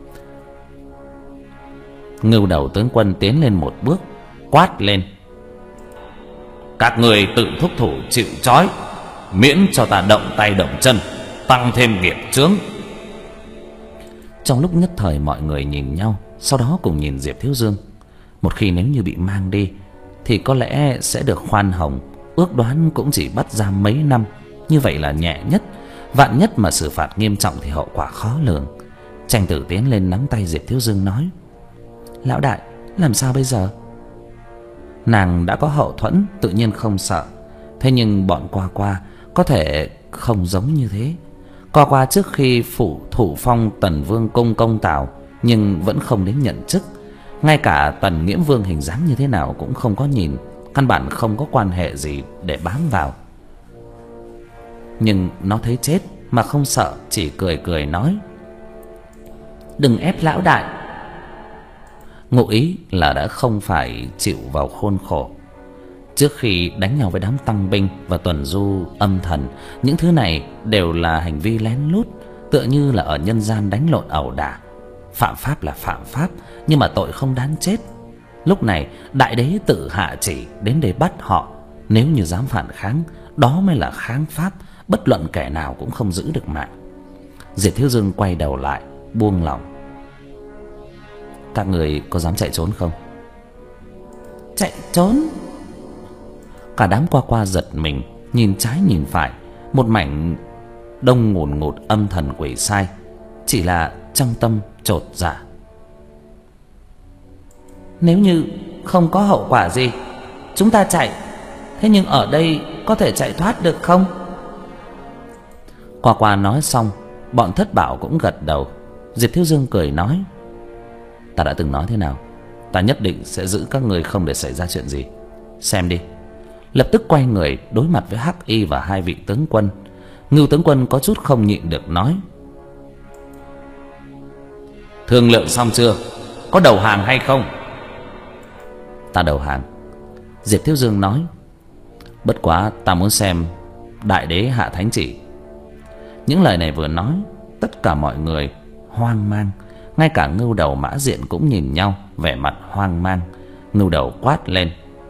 Ngưu Đầu tướng quân tiến lên một bước, quát lên: Các người tự thúc thủ chịu trói, miễn cho ta động tay động chân, tăng thêm nghiệp chướng. Trong lúc nhất thời mọi người nhìn nhau, sau đó cùng nhìn Diệp Thiếu Dương. Một khi nếu như bị mang đi thì có lẽ sẽ được khoan hồng, ước đoán cũng chỉ bắt giam mấy năm. Như vậy là nhẹ nhất, vạn nhất mà xử phạt nghiêm trọng thì hậu quả khó lường. Tranh Tử tiến lên nắm tay Diệp Thiếu Dương nói: Lão đại, làm sao bây giờ? Nàng đã có hậu thuẫn, tự nhiên không sợ. Thế nhưng bọn Qua Qua có thể không giống như thế. Qua Qua trước khi phụ thủ phong Tần Vương cung công tào, nhưng vẫn không đến nhận chức. Ngay cả Tần Nghiễm Vương hình dáng như thế nào cũng không có nhìn, căn bản không có quan hệ gì để bám vào. Nhưng nó thấy chết mà không sợ, chỉ cười cười nói: Đừng ép lão đại. Ngụ ý là đã không phải chịu vào khuôn khổ. Trước khi đánh nhau với đám tăng binh và tuần du âm thần, những thứ này đều là hành vi lén lút, tựa như là ở nhân gian đánh lộn ẩu đả. Phạm pháp là phạm pháp, nhưng mà tội không đáng chết. Lúc này đại đế tự hạ chỉ đến để bắt họ. Nếu như dám phản kháng, đó mới là kháng pháp, bất luận kẻ nào cũng không giữ được mạng. Diệp Thiếu Dương quay đầu lại, buông lòng: Các người có dám chạy trốn không? Chạy trốn? Cả đám Qua Qua giật mình, nhìn trái nhìn phải. Một mảnh đông ngùn ngụt âm thần quỷ sai, chỉ là trong tâm chột dạ. Nếu như không có hậu quả gì, chúng ta chạy. Thế nhưng ở đây có thể chạy thoát được không? Qua Qua nói xong, bọn Thất Bảo cũng gật đầu. Diệp Thiếu Dương cười nói: Ta đã từng nói thế nào, ta nhất định sẽ giữ các người không để xảy ra chuyện gì. Xem đi. Lập tức quay người đối mặt với Hắc Y và hai vị tướng quân. Ngưu tướng quân có chút không nhịn được nói: Thương lượng xong chưa? Có đầu hàng hay không? Ta đầu hàng. Diệp Thiếu Dương nói: Bất quá ta muốn xem đại đế hạ thánh chỉ. Những lời này vừa nói, tất cả mọi người hoang mang. Ngay cả Ngưu Đầu Mã Diện cũng nhìn nhau, vẻ mặt hoang mang. Ngưu Đầu quát lên: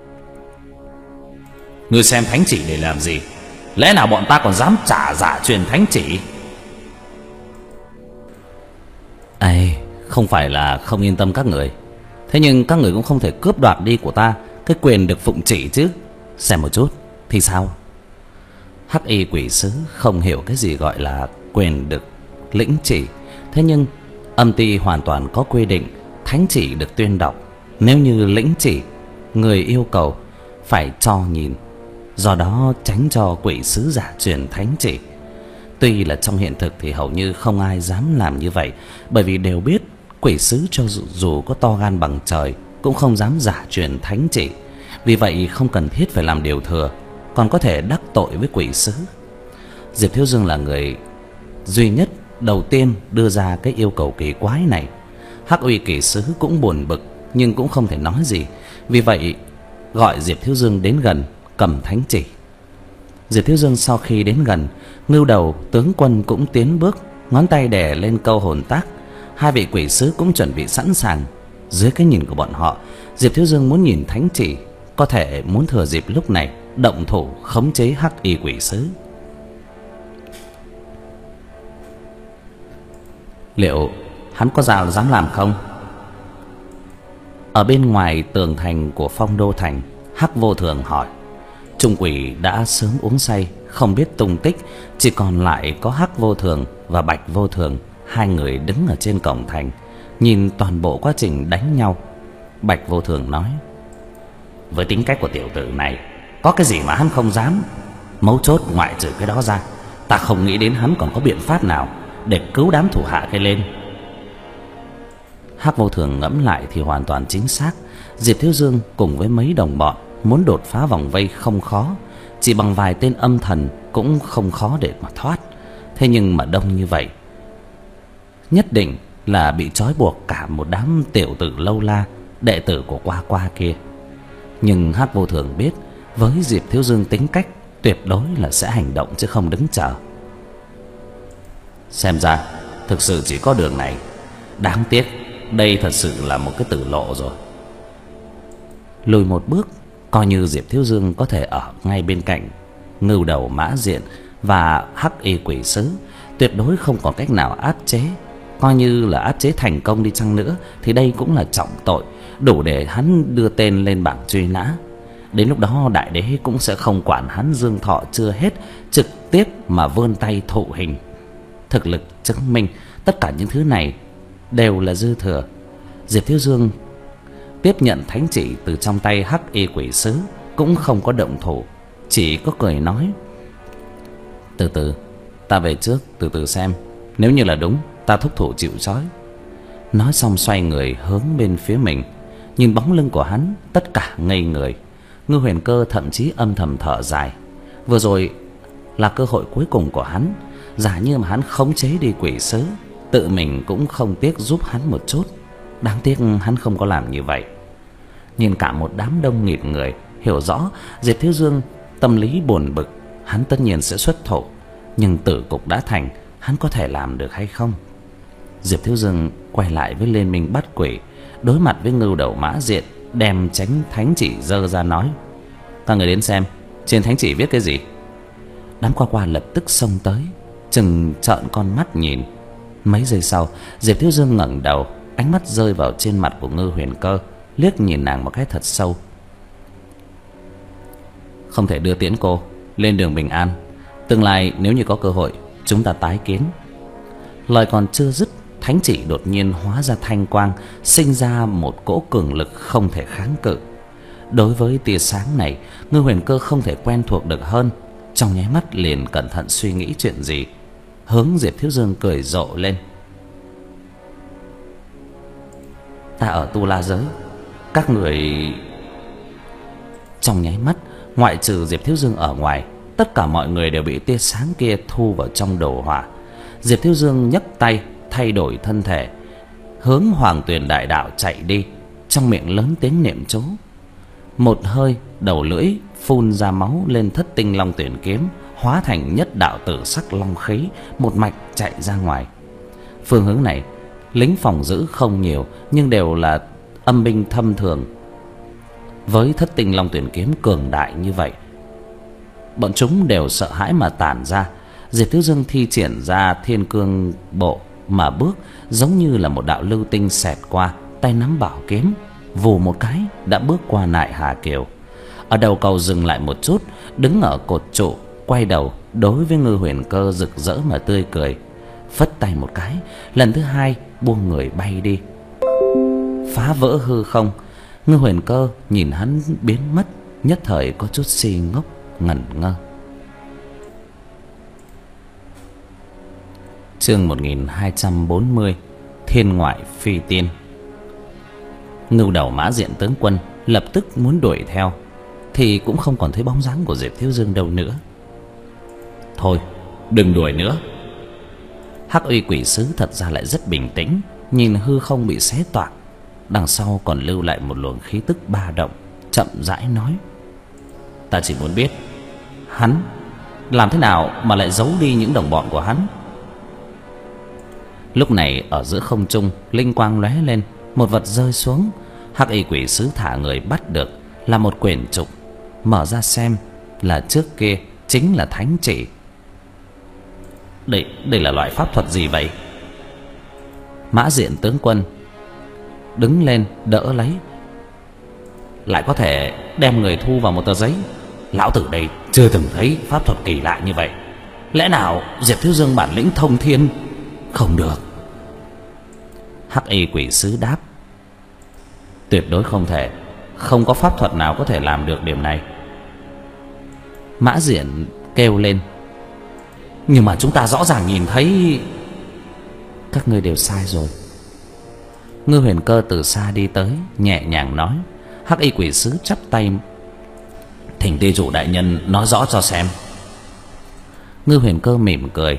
Ngươi xem thánh chỉ để làm gì? Lẽ nào bọn ta còn dám trả giả truyền thánh chỉ? Ây, không phải là không yên tâm các người, thế nhưng các người cũng không thể cướp đoạt đi của ta cái quyền được phụng chỉ chứ. Xem một chút thì sao? Hắc Y quỷ sứ không hiểu cái gì gọi là quyền được lĩnh chỉ. Thế nhưng âm ty hoàn toàn có quy định thánh chỉ được tuyên đọc. Nếu như lĩnh chỉ, người yêu cầu phải cho nhìn, do đó tránh cho quỷ sứ giả truyền thánh chỉ. Tuy là trong hiện thực thì hầu như không ai dám làm như vậy, bởi vì đều biết quỷ sứ cho dù, dù có to gan bằng trời cũng không dám giả truyền thánh chỉ. Vì vậy không cần thiết phải làm điều thừa, còn có thể đắc tội với quỷ sứ. Diệp Thiếu Dương là người duy nhất đầu tiên đưa ra cái yêu cầu kỳ quái này. Hắc Uy quỷ sứ cũng buồn bực nhưng cũng không thể nói gì. Vì vậy gọi Diệp Thiếu Dương đến gần, cầm thánh chỉ. Diệp Thiếu Dương sau khi đến gần, Ngưu Đầu tướng quân cũng tiến bước, ngón tay đè lên câu hồn tác. Hai vị quỷ sứ cũng chuẩn bị sẵn sàng. Dưới cái nhìn của bọn họ, Diệp Thiếu Dương muốn nhìn thánh chỉ, có thể muốn thừa dịp lúc này động thủ khống chế Hắc Y quỷ sứ. Liệu hắn có dám dám làm không? Ở bên ngoài tường thành của Phong Đô Thành, Hắc Vô Thường hỏi. Trung quỷ đã sớm uống say, không biết tung tích, chỉ còn lại có Hắc Vô Thường và Bạch Vô Thường, hai người đứng ở trên cổng thành, nhìn toàn bộ quá trình đánh nhau. Bạch Vô Thường nói: với tính cách của tiểu tử này, có cái gì mà hắn không dám? Mấu chốt ngoại trừ cái đó ra, ta không nghĩ đến hắn còn có biện pháp nào để cứu đám thủ hạ kia lên. Hắc Vô Thường ngẫm lại thì hoàn toàn chính xác. Diệp Thiếu Dương cùng với mấy đồng bọn muốn đột phá vòng vây không khó, chỉ bằng vài tên âm thần cũng không khó để mà thoát. Thế nhưng mà đông như vậy, nhất định là bị trói buộc cả một đám tiểu tử lâu la, đệ tử của Qua Qua kia. Nhưng Hắc Vô Thường biết, với Diệp Thiếu Dương tính cách, tuyệt đối là sẽ hành động chứ không đứng chờ. Xem ra thực sự chỉ có đường này. Đáng tiếc đây thật sự là một cái tử lộ rồi. Lùi một bước, coi như Diệp Thiếu Dương có thể ở ngay bên cạnh Ngưu Đầu Mã Diện và Hắc Y Quỷ Sứ, tuyệt đối không còn cách nào áp chế. Coi như là áp chế thành công đi chăng nữa thì đây cũng là trọng tội, đủ để hắn đưa tên lên bảng truy nã. Đến lúc đó đại đế cũng sẽ không quản hắn dương thọ chưa hết, trực tiếp mà vươn tay thụ hình. Thực lực chứng minh tất cả những thứ này đều là dư thừa. Diệp Thiếu Dương tiếp nhận thánh chỉ từ trong tay Hắc Y Quỷ Sứ, cũng không có động thủ, chỉ có cười nói: từ từ, ta về trước, từ từ xem, nếu như là đúng, ta thúc thủ chịu trói. Nói xong xoay người hướng bên phía mình. Nhìn bóng lưng của hắn, tất cả ngây người. Ngư Huyền Cơ thậm chí âm thầm thở dài. Vừa rồi là cơ hội cuối cùng của hắn. Giả như mà hắn khống chế đi quỷ sứ, tự mình cũng không tiếc giúp hắn một chút. Đáng tiếc hắn không có làm như vậy. Nhìn cả một đám đông nghịt người, hiểu rõ Diệp Thiếu Dương tâm lý buồn bực, hắn tất nhiên sẽ xuất thủ. Nhưng tử cục đã thành, hắn có thể làm được hay không? Diệp Thiếu Dương quay lại với Liên Minh Bắt Quỷ, đối mặt với Ngưu Đầu Mã Diện, đem tránh thánh chỉ giơ ra nói: các người đến xem, trên thánh chỉ viết cái gì? Đám Qua Qua lập tức xông tới, chừng trợn con mắt nhìn. Mấy giây sau, Diệp Thiếu Dương ngẩng đầu, ánh mắt rơi vào trên mặt của Ngư Huyền Cơ, liếc nhìn nàng một cái thật sâu. Không thể đưa tiễn cô lên đường bình an, tương lai nếu như có cơ hội, chúng ta tái kiến. Lời còn chưa dứt, thánh chỉ đột nhiên hóa ra thanh quang, sinh ra một cỗ cường lực không thể kháng cự. Đối với tia sáng này, Ngư Huyền Cơ không thể quen thuộc được hơn, trong nháy mắt liền cẩn thận suy nghĩ chuyện gì, hướng Diệp Thiếu Dương cười rộ lên: ta ở Tu La giới, các người... Trong nháy mắt, ngoại trừ Diệp Thiếu Dương ở ngoài, tất cả mọi người đều bị tia sáng kia thu vào trong đồ hỏa. Diệp Thiếu Dương nhấc tay thay đổi thân thể, hướng Hoàng Tuyền Đại Đạo chạy đi, trong miệng lớn tiếng niệm chú. Một hơi, đầu lưỡi phun ra máu lên Thất Tinh Long Tuyển kiếm, hóa thành nhất đạo tử sắc long khí, một mạch chạy ra ngoài. Phương hướng này, lính phòng giữ không nhiều, nhưng đều là âm binh thâm thường. Với Thất Tinh Long Tuyển kiếm cường đại như vậy, bọn chúng đều sợ hãi mà tản ra. Diệp Thiếu Dương thi triển ra Thiên Cương Bộ mà bước, giống như là một đạo lưu tinh xẹt qua, tay nắm bảo kiếm, vù một cái đã bước qua Nại Hà Kiều. Ở đầu cầu dừng lại một chút, đứng ở cột trụ, quay đầu đối với Ngư Huyền Cơ rực rỡ mà tươi cười, phất tay một cái, lần thứ hai buông người bay đi, phá vỡ hư không. Ngư Huyền Cơ nhìn hắn biến mất, nhất thời có chút si ngốc ngẩn ngơ. Chương một nghìn hai trăm bốn mươi, Thiên Ngoại Phi Tiên. Ngưu Đầu Mã Diện tướng quân lập tức muốn đuổi theo, thì cũng không còn thấy bóng dáng của Diệp Thiếu Dương đâu nữa. Thôi, đừng đuổi nữa. Hắc Uy Quỷ Sứ thật ra lại rất bình tĩnh, nhìn hư không bị xé toạc, đằng sau còn lưu lại một luồng khí tức ba động, chậm rãi nói: ta chỉ muốn biết hắn làm thế nào mà lại giấu đi những đồng bọn của hắn. Lúc này ở giữa không trung, linh quang lóe lên, một vật rơi xuống. Hắc Y Quỷ Sứ thả người bắt được là một quyển trục, mở ra xem là trước kia chính là thánh chỉ. Đây, đây là loại pháp thuật gì vậy? Mã Diện tướng quân đứng lên đỡ lấy. Lại có thể đem người thu vào một tờ giấy. Lão tử đây chưa từng thấy pháp thuật kỳ lạ như vậy. Lẽ nào Diệp Thiếu Dương bản lĩnh thông thiên? Không được. Hắc y quỷ sứ đáp: tuyệt đối không thể. Không có pháp thuật nào có thể làm được điểm này. Mã Diện kêu lên: nhưng mà chúng ta rõ ràng nhìn thấy. Các ngươi đều sai rồi. Ngư Huyền Cơ từ xa đi tới, nhẹ nhàng nói. Hắc y quỷ sứ chắp tay: thỉnh ty chủ đại nhân nói rõ cho xem. Ngư Huyền Cơ mỉm cười: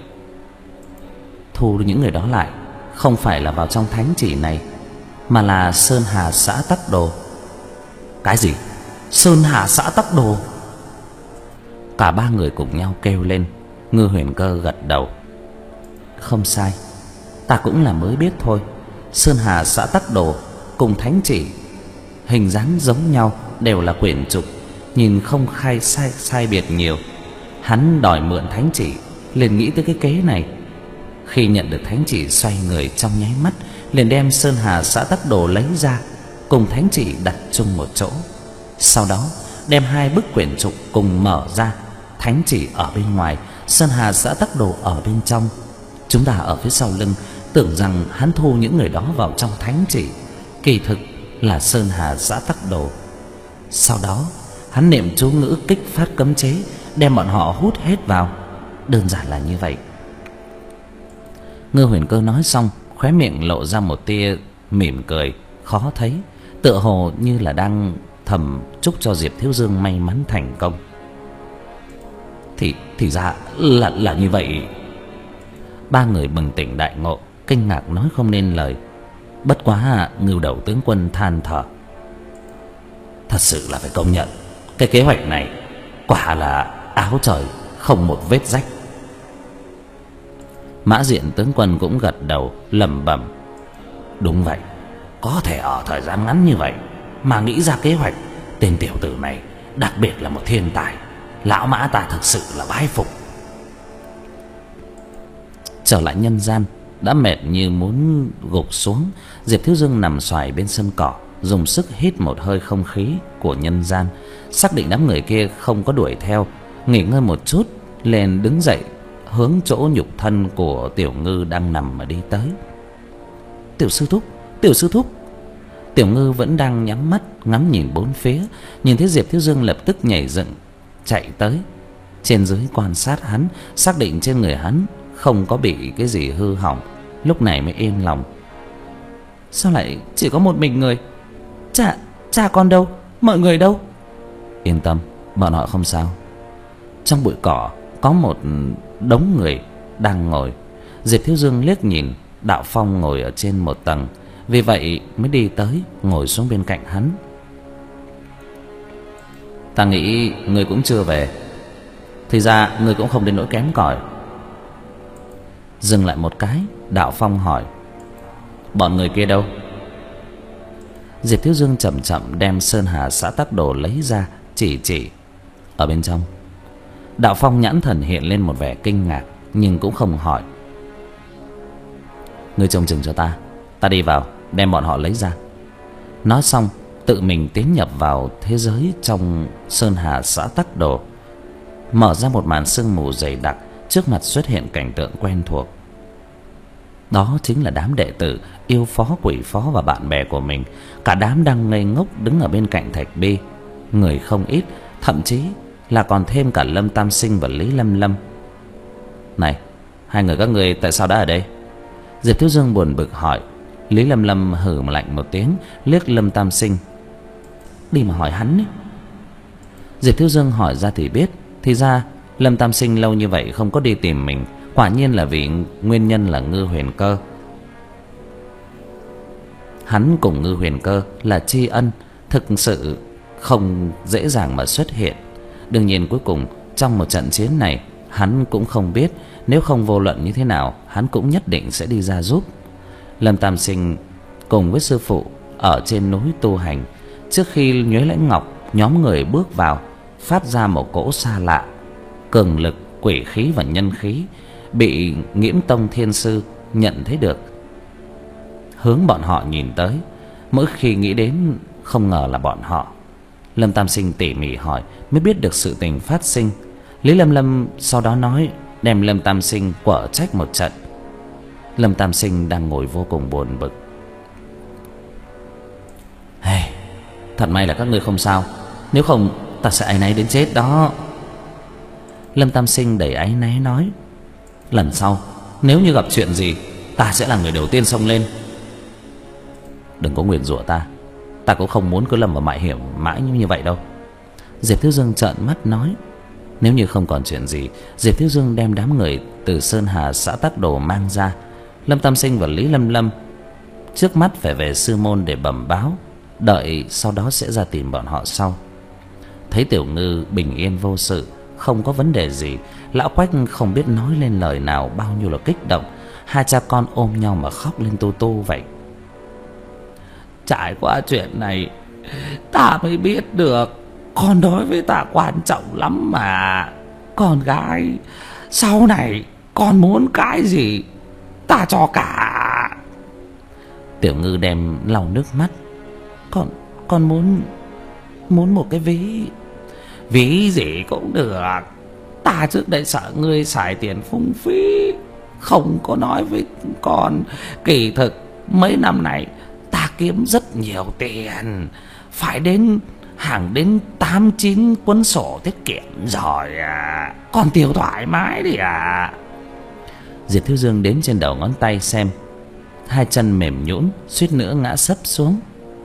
thu những người đó lại không phải là vào trong thánh chỉ này, mà là Sơn Hà xã Tắc Đồ. Cái gì? Sơn Hà xã Tắc Đồ? Cả ba người cùng nhau kêu lên. Ngư Huyền Cơ gật đầu: không sai, ta cũng là mới biết thôi. Sơn Hà xã Tắc Đồ cùng thánh chỉ hình dáng giống nhau, đều là quyển trục, nhìn không khai sai sai biệt nhiều. Hắn đòi mượn thánh chỉ, liền nghĩ tới cái kế này. Khi nhận được thánh chỉ, xoay người trong nháy mắt, liền đem Sơn Hà xã Tắc Đồ lấy ra, cùng thánh chỉ đặt chung một chỗ. Sau đó đem hai bức quyển trục cùng mở ra, thánh chỉ ở bên ngoài, Sơn Hà xã Tắc Đồ ở bên trong. Chúng ta ở phía sau lưng tưởng rằng hắn thu những người đó vào trong thánh chỉ, kỳ thực là Sơn Hà xã Tắc Đồ. Sau đó hắn niệm chú ngữ kích phát cấm chế, đem bọn họ hút hết vào. Đơn giản là như vậy. Ngư Huyền Cơ nói xong, khóe miệng lộ ra một tia mỉm cười khó thấy, tựa hồ như là đang thầm chúc cho Diệp Thiếu Dương may mắn thành công. Thì thì ra là là như vậy. Ba người bừng tỉnh đại ngộ, kinh ngạc nói không nên lời. Bất quá Ngưu Đầu tướng quân than thở: thật sự là phải công nhận, cái kế hoạch này quả là áo trời không một vết rách. Mã Diện tướng quân cũng gật đầu lẩm bẩm: đúng vậy, có thể ở thời gian ngắn như vậy mà nghĩ ra kế hoạch. Tên tiểu tử này đặc biệt là một thiên tài. Lão Mã ta thực sự là bái phục. Trở lại nhân gian, đã mệt như muốn gục xuống, Diệp Thiếu Dương nằm xoài bên sân cỏ, dùng sức hít một hơi không khí của nhân gian, xác định đám người kia không có đuổi theo, nghỉ ngơi một chút, liền đứng dậy hướng chỗ nhục thân của Tiểu Ngư đang nằm mà đi tới. Tiểu sư thúc, Tiểu sư thúc. Tiểu Ngư vẫn đang nhắm mắt ngắm nhìn bốn phía, nhìn thấy Diệp Thiếu Dương lập tức nhảy dựng chạy tới, trên dưới quan sát hắn, xác định trên người hắn không có bị cái gì hư hỏng, lúc này mới yên lòng. Sao lại chỉ có một mình người? Cha, cha con đâu? Mọi người đâu? Yên tâm, bọn họ không sao. Trong bụi cỏ có một đống người đang ngồi. Diệp Thiếu Dương liếc nhìn Đạo Phong ngồi ở trên một tầng, vì vậy mới đi tới ngồi xuống bên cạnh hắn. Ta nghĩ người cũng chưa về, thì ra người cũng không đến nỗi kém cỏi. Dừng lại một cái, Đạo Phong hỏi: bọn người kia đâu? Diệp Thiếu Dương chậm chậm đem Sơn Hà xã Tắc Đồ lấy ra, chỉ chỉ: ở bên trong. Đạo Phong nhãn thần hiện lên một vẻ kinh ngạc, nhưng cũng không hỏi. Ngươi trông chừng cho ta, ta đi vào đem bọn họ lấy ra. Nói xong tự mình tiến nhập vào thế giới trong Sơn Hà xã Tắc Đồ. Mở ra một màn sương mù dày đặc, trước mặt xuất hiện cảnh tượng quen thuộc. Đó chính là đám đệ tử, yêu phó, quỷ phó và bạn bè của mình. Cả đám đang ngây ngốc đứng ở bên cạnh thạch bi, người không ít, thậm chí là còn thêm cả Lâm Tam Sinh và Lý Lâm Lâm. Này, hai người các người tại sao đã ở đây? Diệp Thiếu Dương buồn bực hỏi. Lý Lâm Lâm hừ lạnh một tiếng, liếc Lâm Tam Sinh: đi mà hỏi hắn ấy. Diệp Thiếu Dương hỏi ra thì biết, thì ra Lâm Tam Sinh lâu như vậy không có đi tìm mình, quả nhiên là vì nguyên nhân là Ngư Huyền Cơ. Hắn cùng Ngư Huyền Cơ là tri ân, thực sự không dễ dàng mà xuất hiện. Đương nhiên cuối cùng trong một trận chiến này, hắn cũng không biết, nếu không vô luận như thế nào hắn cũng nhất định sẽ đi ra giúp. Lâm Tam Sinh cùng với sư phụ ở trên núi tu hành. Trước khi Nhuế Lãnh Ngọc nhóm người bước vào, phát ra một cỗ xa lạ, cường lực, quỷ khí và nhân khí, bị Nghiễm Tông Thiên Sư nhận thấy được. hướng bọn họ nhìn tới. Mỗi khi nghĩ đến không ngờ là bọn họ, Lâm Tam Sinh tỉ mỉ hỏi mới biết được sự tình phát sinh. Lý Lâm Lâm sau đó nói đem Lâm Tam Sinh quở trách một trận. Lâm Tam Sinh đang ngồi vô cùng buồn bực. Hey, thật may là các ngươi không sao, nếu không ta sẽ áy náy đến chết đó. Lâm Tam Sinh đầy áy náy nói, lần sau nếu như gặp chuyện gì, ta sẽ là người đầu tiên xông lên. Đừng có nguyền rủa ta, ta cũng không muốn cứ lâm vào mại hiểm mãi như như vậy đâu. Diệp Thiếu Dương trợn mắt nói. Nếu như không còn chuyện gì, Diệp Thiếu Dương đem đám người từ Sơn Hà xã Tắc Đồ mang ra. Lâm Tam Sinh và Lý Lâm Lâm trước mắt phải về sư môn để bẩm báo, đợi sau đó sẽ ra tìm bọn họ sau. Thấy Tiểu Ngư bình yên vô sự, không có vấn đề gì, lão Quách không biết nói lên lời nào, bao nhiêu là kích động. Hai cha con ôm nhau mà khóc lên tu tu vậy. Trải qua chuyện này, ta mới biết được con đối với ta quan trọng lắm mà. Con gái, sau này con muốn cái gì ta cho cả. Tiểu Ngư đem lau nước mắt. Con con muốn muốn một cái ví. Ví gì cũng được. Ta trước đây sợ ngươi xài tiền phung phí, không có nói với con. Kỳ thực mấy năm này ta kiếm rất nhiều tiền, phải đến hàng đến tám chín cuốn sổ tiết kiệm rồi à. Con tiêu thoải mái đi à. Diệp Thiếu Dương đếm trên đầu ngón tay xem, hai chân mềm nhũn, suýt nữa ngã sấp xuống.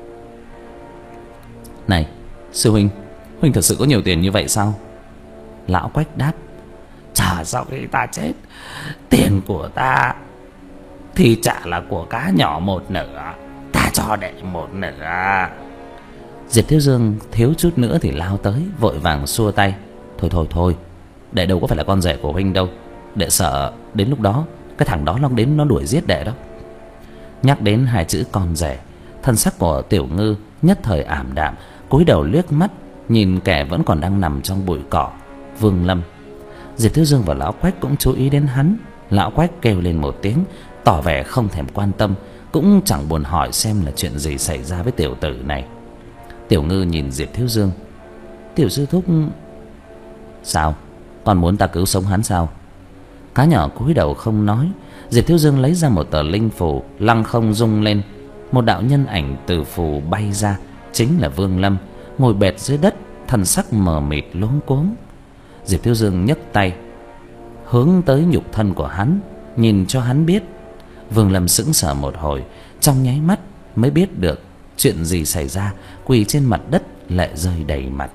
Này sư huynh, huynh thật sự có nhiều tiền như vậy sao? Lão Quách đáp. Chả, sau khi ta chết, tiền của ta thì chả là của cá nhỏ một nửa, ta cho đệ một nửa. Diệp Thiếu Dương thiếu chút nữa thì lao tới, vội vàng xua tay. Thôi thôi thôi, đệ đâu có phải là con rể của huynh đâu. Đệ sợ đến lúc đó cái thằng đó nó đến nó đuổi giết đệ đó. Nhắc đến hai chữ con rể, thân sắc của Tiểu Ngư nhất thời ảm đạm, cúi đầu liếc mắt nhìn kẻ vẫn còn đang nằm trong bụi cỏ, Vương Lâm. Diệp Thiếu Dương và lão Quách cũng chú ý đến hắn. Lão Quách kêu lên một tiếng, tỏ vẻ không thèm quan tâm, cũng chẳng buồn hỏi xem là chuyện gì xảy ra với tiểu tử này. Tiểu Ngư nhìn Diệp Thiếu Dương. Tiểu sư thúc. Sao, còn muốn ta cứu sống hắn sao? Cá nhỏ cúi đầu không nói. Diệp Thiếu Dương lấy ra một tờ linh phù, lăng không rung lên. Một đạo nhân ảnh từ phù bay ra, chính là Vương Lâm, ngồi bệt dưới đất, thần sắc mờ mịt luống cuống. Diệp Thiếu Dương nhấc tay hướng tới nhục thân của hắn, nhìn cho hắn biết. Vương Lâm sững sờ một hồi, trong nháy mắt mới biết được chuyện gì xảy ra, quỳ trên mặt đất, lệ rơi đầy mặt.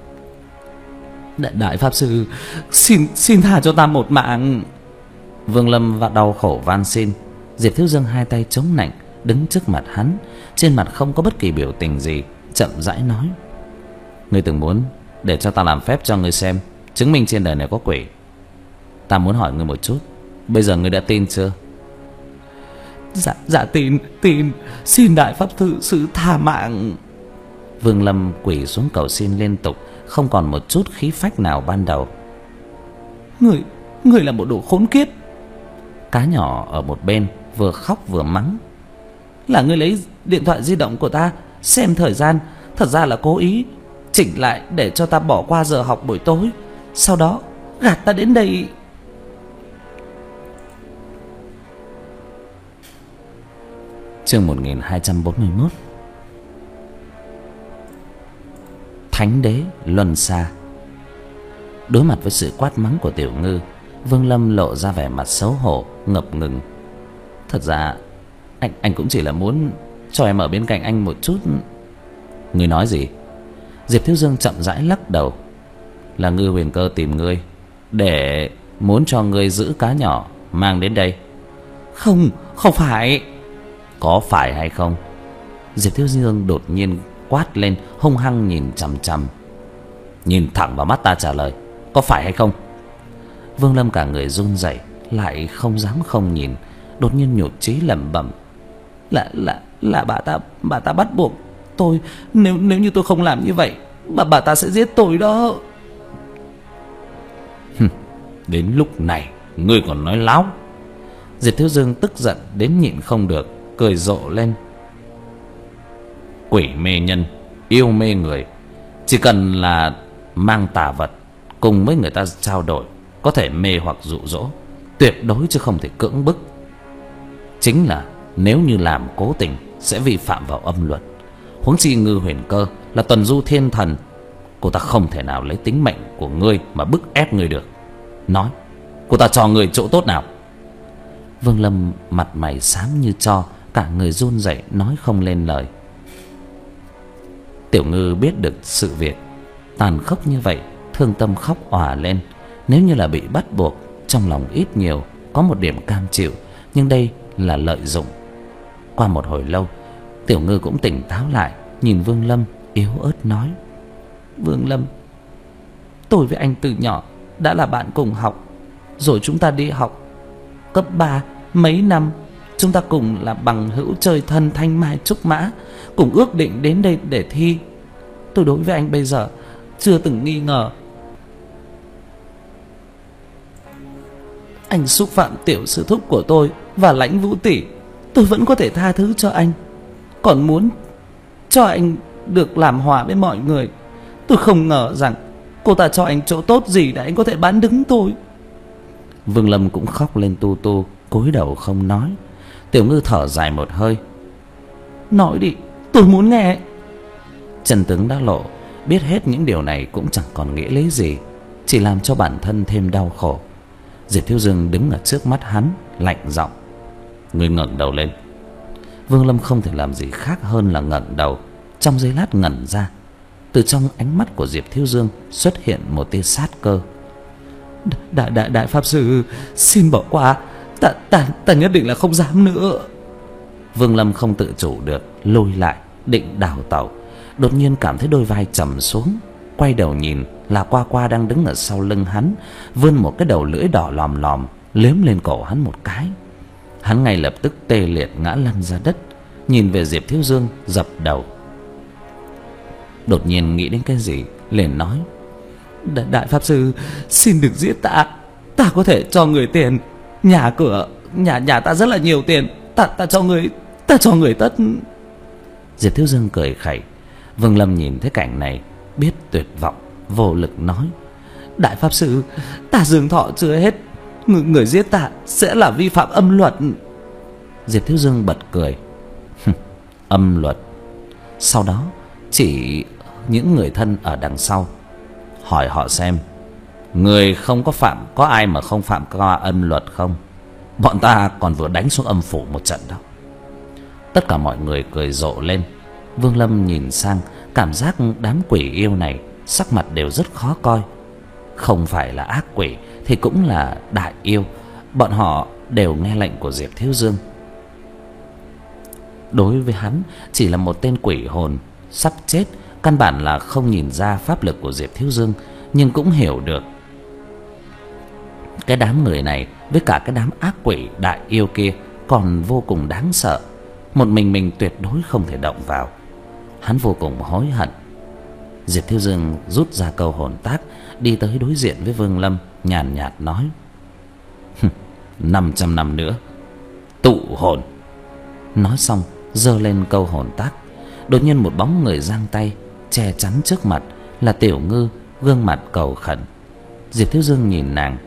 Đại, đại pháp sư, xin xin tha cho ta một mạng. Vương Lâm và đau khổ van xin. Diệp Thiếu Dương hai tay chống nạnh, đứng trước mặt hắn, trên mặt không có bất kỳ biểu tình gì, chậm rãi nói. Ngươi từng muốn để cho ta làm phép cho ngươi xem, chứng minh trên đời này có quỷ. Ta muốn hỏi ngươi một chút, bây giờ ngươi đã tin chưa? Dạ, dạ tin, tin, xin đại pháp thư sư tha mạng. Vương Lâm quỳ xuống cầu xin liên tục, không còn một chút khí phách nào ban đầu. Người, người là một đồ khốn kiếp. Cá nhỏ ở một bên vừa khóc vừa mắng. Là ngươi lấy điện thoại di động của ta xem thời gian, thật ra là cố ý chỉnh lại để cho ta bỏ qua giờ học buổi tối, sau đó gạt ta đến đây. Chương một nghìn hai trăm bốn mươi mốt. Thánh đế luân xa. Đối mặt với sự quát mắng của Tiểu Ngư, Vương Lâm lộ ra vẻ mặt xấu hổ, ngập ngừng. Thật ra anh anh cũng chỉ là muốn cho em ở bên cạnh anh một chút. Ngươi nói gì? Diệp Thiếu Dương chậm rãi lắc đầu. Là Ngư Huyền Cơ tìm ngươi, để muốn cho ngươi giữ cá nhỏ mang đến đây. Không, không phải. Có phải hay không? Diệp Thiếu Dương đột nhiên quát lên, hung hăng nhìn chằm chằm. Nhìn thẳng vào mắt ta trả lời, có phải hay không? Vương Lâm cả người run rẩy, lại không dám không nhìn, đột nhiên nhụt chí lẩm bẩm. Là là là bà ta bà ta bắt buộc tôi, nếu nếu như tôi không làm như vậy, bà bà ta sẽ giết tôi đó. Đến lúc này ngươi còn nói láo. Diệp Thiếu Dương tức giận đến nhịn không được, cười rộ lên. Quỷ mê nhân, yêu mê người. Chỉ cần là mang tà vật cùng với người ta trao đổi, có thể mê hoặc dụ dỗ, tuyệt đối chứ không thể cưỡng bức. Chính là nếu như làm cố tình sẽ vi phạm vào âm luật. Huống chi Ngư Huyền Cơ là tuần du thiên thần, cô ta không thể nào lấy tính mệnh của ngươi mà bức ép ngươi được. Nói, cô ta cho ngươi chỗ tốt nào? Vương Lâm mặt mày xám như tro, cả người run rẩy nói không lên lời. Tiểu Ngư biết được sự việc tàn khốc như vậy, thương tâm khóc òa lên. Nếu như là bị bắt buộc, trong lòng ít nhiều có một điểm cam chịu, nhưng đây là lợi dụng. Qua một hồi lâu, Tiểu Ngư cũng tỉnh táo lại, nhìn Vương Lâm yếu ớt nói: Vương Lâm, tôi với anh từ nhỏ đã là bạn cùng học, rồi chúng ta đi học cấp ba mấy năm, chúng ta cùng là bằng hữu chơi thân thanh mai trúc mã, cùng ước định đến đây để thi. Tôi đối với anh bây giờ chưa từng nghi ngờ. Anh xúc phạm tiểu sư thúc của tôi và Lãnh Vũ tỷ, tôi vẫn có thể tha thứ cho anh. Còn muốn cho anh được làm hòa với mọi người. Tôi không ngờ rằng cô ta cho anh chỗ tốt gì để anh có thể bán đứng tôi. Vương Lâm cũng khóc lên tu tu, cúi đầu không nói. Tiểu Ngư thở dài một hơi: Nói đi, tôi muốn nghe. Chân tướng đã lộ, biết hết những điều này cũng chẳng còn nghĩa lý gì, chỉ làm cho bản thân thêm đau khổ. Diệp Thiếu Dương đứng ở trước mắt hắn, lạnh giọng: Ngươi ngẩng đầu lên. Vương Lâm không thể làm gì khác hơn là ngẩng đầu. Trong giây lát ngẩn ra, từ trong ánh mắt của Diệp Thiếu Dương xuất hiện một tia sát cơ. Đại đại đại pháp sư, xin bỏ qua, ta ta ta nhất định là không dám nữa. Vương Lâm không tự chủ được lùi lại, định đào tẩu. Đột nhiên cảm thấy đôi vai trầm xuống, quay đầu nhìn là Qua Qua đang đứng ở sau lưng hắn, vươn một cái đầu lưỡi đỏ lòm lòm liếm lên cổ hắn một cái. Hắn ngay lập tức tê liệt ngã lăn ra đất, nhìn về Diệp Thiếu Dương dập đầu. Đột nhiên nghĩ đến cái gì, liền nói: Đại, đại pháp sư, xin đừng giết ta, ta có thể cho người tiền. Nhà cửa, nhà nhà ta rất là nhiều tiền, ta ta cho người, ta cho người tất. Diệp Thiếu Dương cười khẩy. Vương Lâm nhìn thấy cảnh này, biết tuyệt vọng, vô lực nói: Đại pháp sư, ta dương thọ chưa hết, người, người giết ta sẽ là vi phạm âm luật. Diệp Thiếu Dương bật cười: Âm luật? Sau đó chỉ những người thân ở đằng sau, hỏi họ xem người không có phạm, có ai mà không phạm qua âm luật không? Bọn ta còn vừa đánh xuống âm phủ một trận đó. Tất cả mọi người cười rộ lên. Vương Lâm nhìn sang, cảm giác đám quỷ yêu này sắc mặt đều rất khó coi. Không phải là ác quỷ thì cũng là đại yêu. Bọn họ đều nghe lệnh của Diệp Thiếu Dương. Đối với hắn chỉ là một tên quỷ hồn sắp chết, căn bản là không nhìn ra pháp lực của Diệp Thiếu Dương, nhưng cũng hiểu được cái đám người này với cả cái đám ác quỷ đại yêu kia còn vô cùng đáng sợ. Một mình mình tuyệt đối không thể động vào. Hắn vô cùng hối hận. Diệp Thiếu Dương rút ra câu hồn tác, đi tới đối diện với Vương Lâm, nhàn nhạt nói: năm trăm năm nữa tụ hồn. Nói xong giơ lên câu hồn tác. Đột nhiên một bóng người giang tay che chắn trước mặt, là Tiểu Ngư, gương mặt cầu khẩn. Diệp Thiếu Dương nhìn nàng: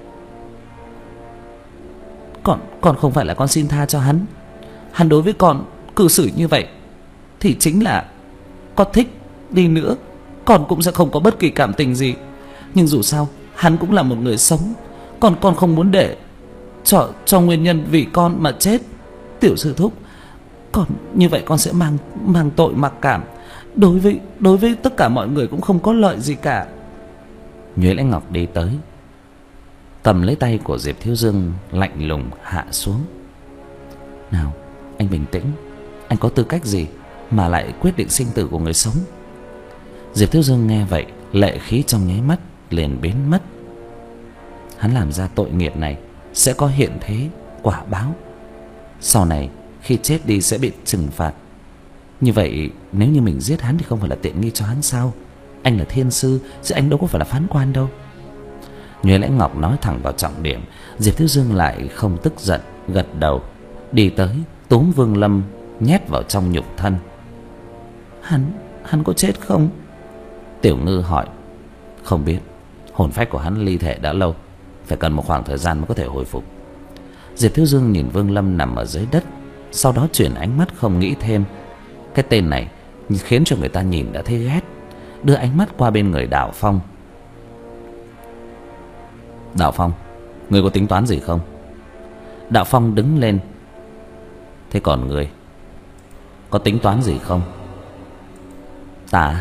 Con, con không phải là con xin tha cho hắn. Hắn đối với con cư xử như vậy thì chính là con thích đi nữa, con cũng sẽ không có bất kỳ cảm tình gì. Nhưng dù sao hắn cũng là một người sống. Con con không muốn để cho, cho nguyên nhân vì con mà chết. Tiểu sư thúc, còn như vậy con sẽ mang mang tội mặc cảm. Đối với đối với tất cả mọi người cũng không có lợi gì cả. Nhuế Lãnh Ngọc đi tới, cầm lấy tay của Diệp Thiếu Dương, lạnh lùng hạ xuống: Nào, anh bình tĩnh. Anh có tư cách gì mà lại quyết định sinh tử của người sống? Diệp Thiếu Dương nghe vậy, lệ khí trong nháy mắt liền biến mất. Hắn làm ra tội nghiệp này sẽ có hiện thế quả báo. Sau này khi chết đi sẽ bị trừng phạt. Như vậy nếu như mình giết hắn thì không phải là tiện nghi cho hắn sao? Anh là thiên sư chứ anh đâu có phải là phán quan đâu. Nhuế Lãnh Ngọc nói thẳng vào trọng điểm. Diệp Thiếu Dương lại không tức giận, gật đầu, đi tới túm Vương Lâm nhét vào trong nhục thân. Hắn, hắn có chết không? Tiểu Ngư hỏi. Không biết, hồn phách của hắn ly thể đã lâu, phải cần một khoảng thời gian mới có thể hồi phục. Diệp Thiếu Dương nhìn Vương Lâm nằm ở dưới đất, sau đó chuyển ánh mắt không nghĩ thêm. Cái tên này khiến cho người ta nhìn đã thấy ghét. Đưa ánh mắt qua bên người Đạo Phong. Đạo Phong, ngươi có tính toán gì không? Đạo Phong đứng lên. Thế còn ngươi có tính toán gì không? Ta,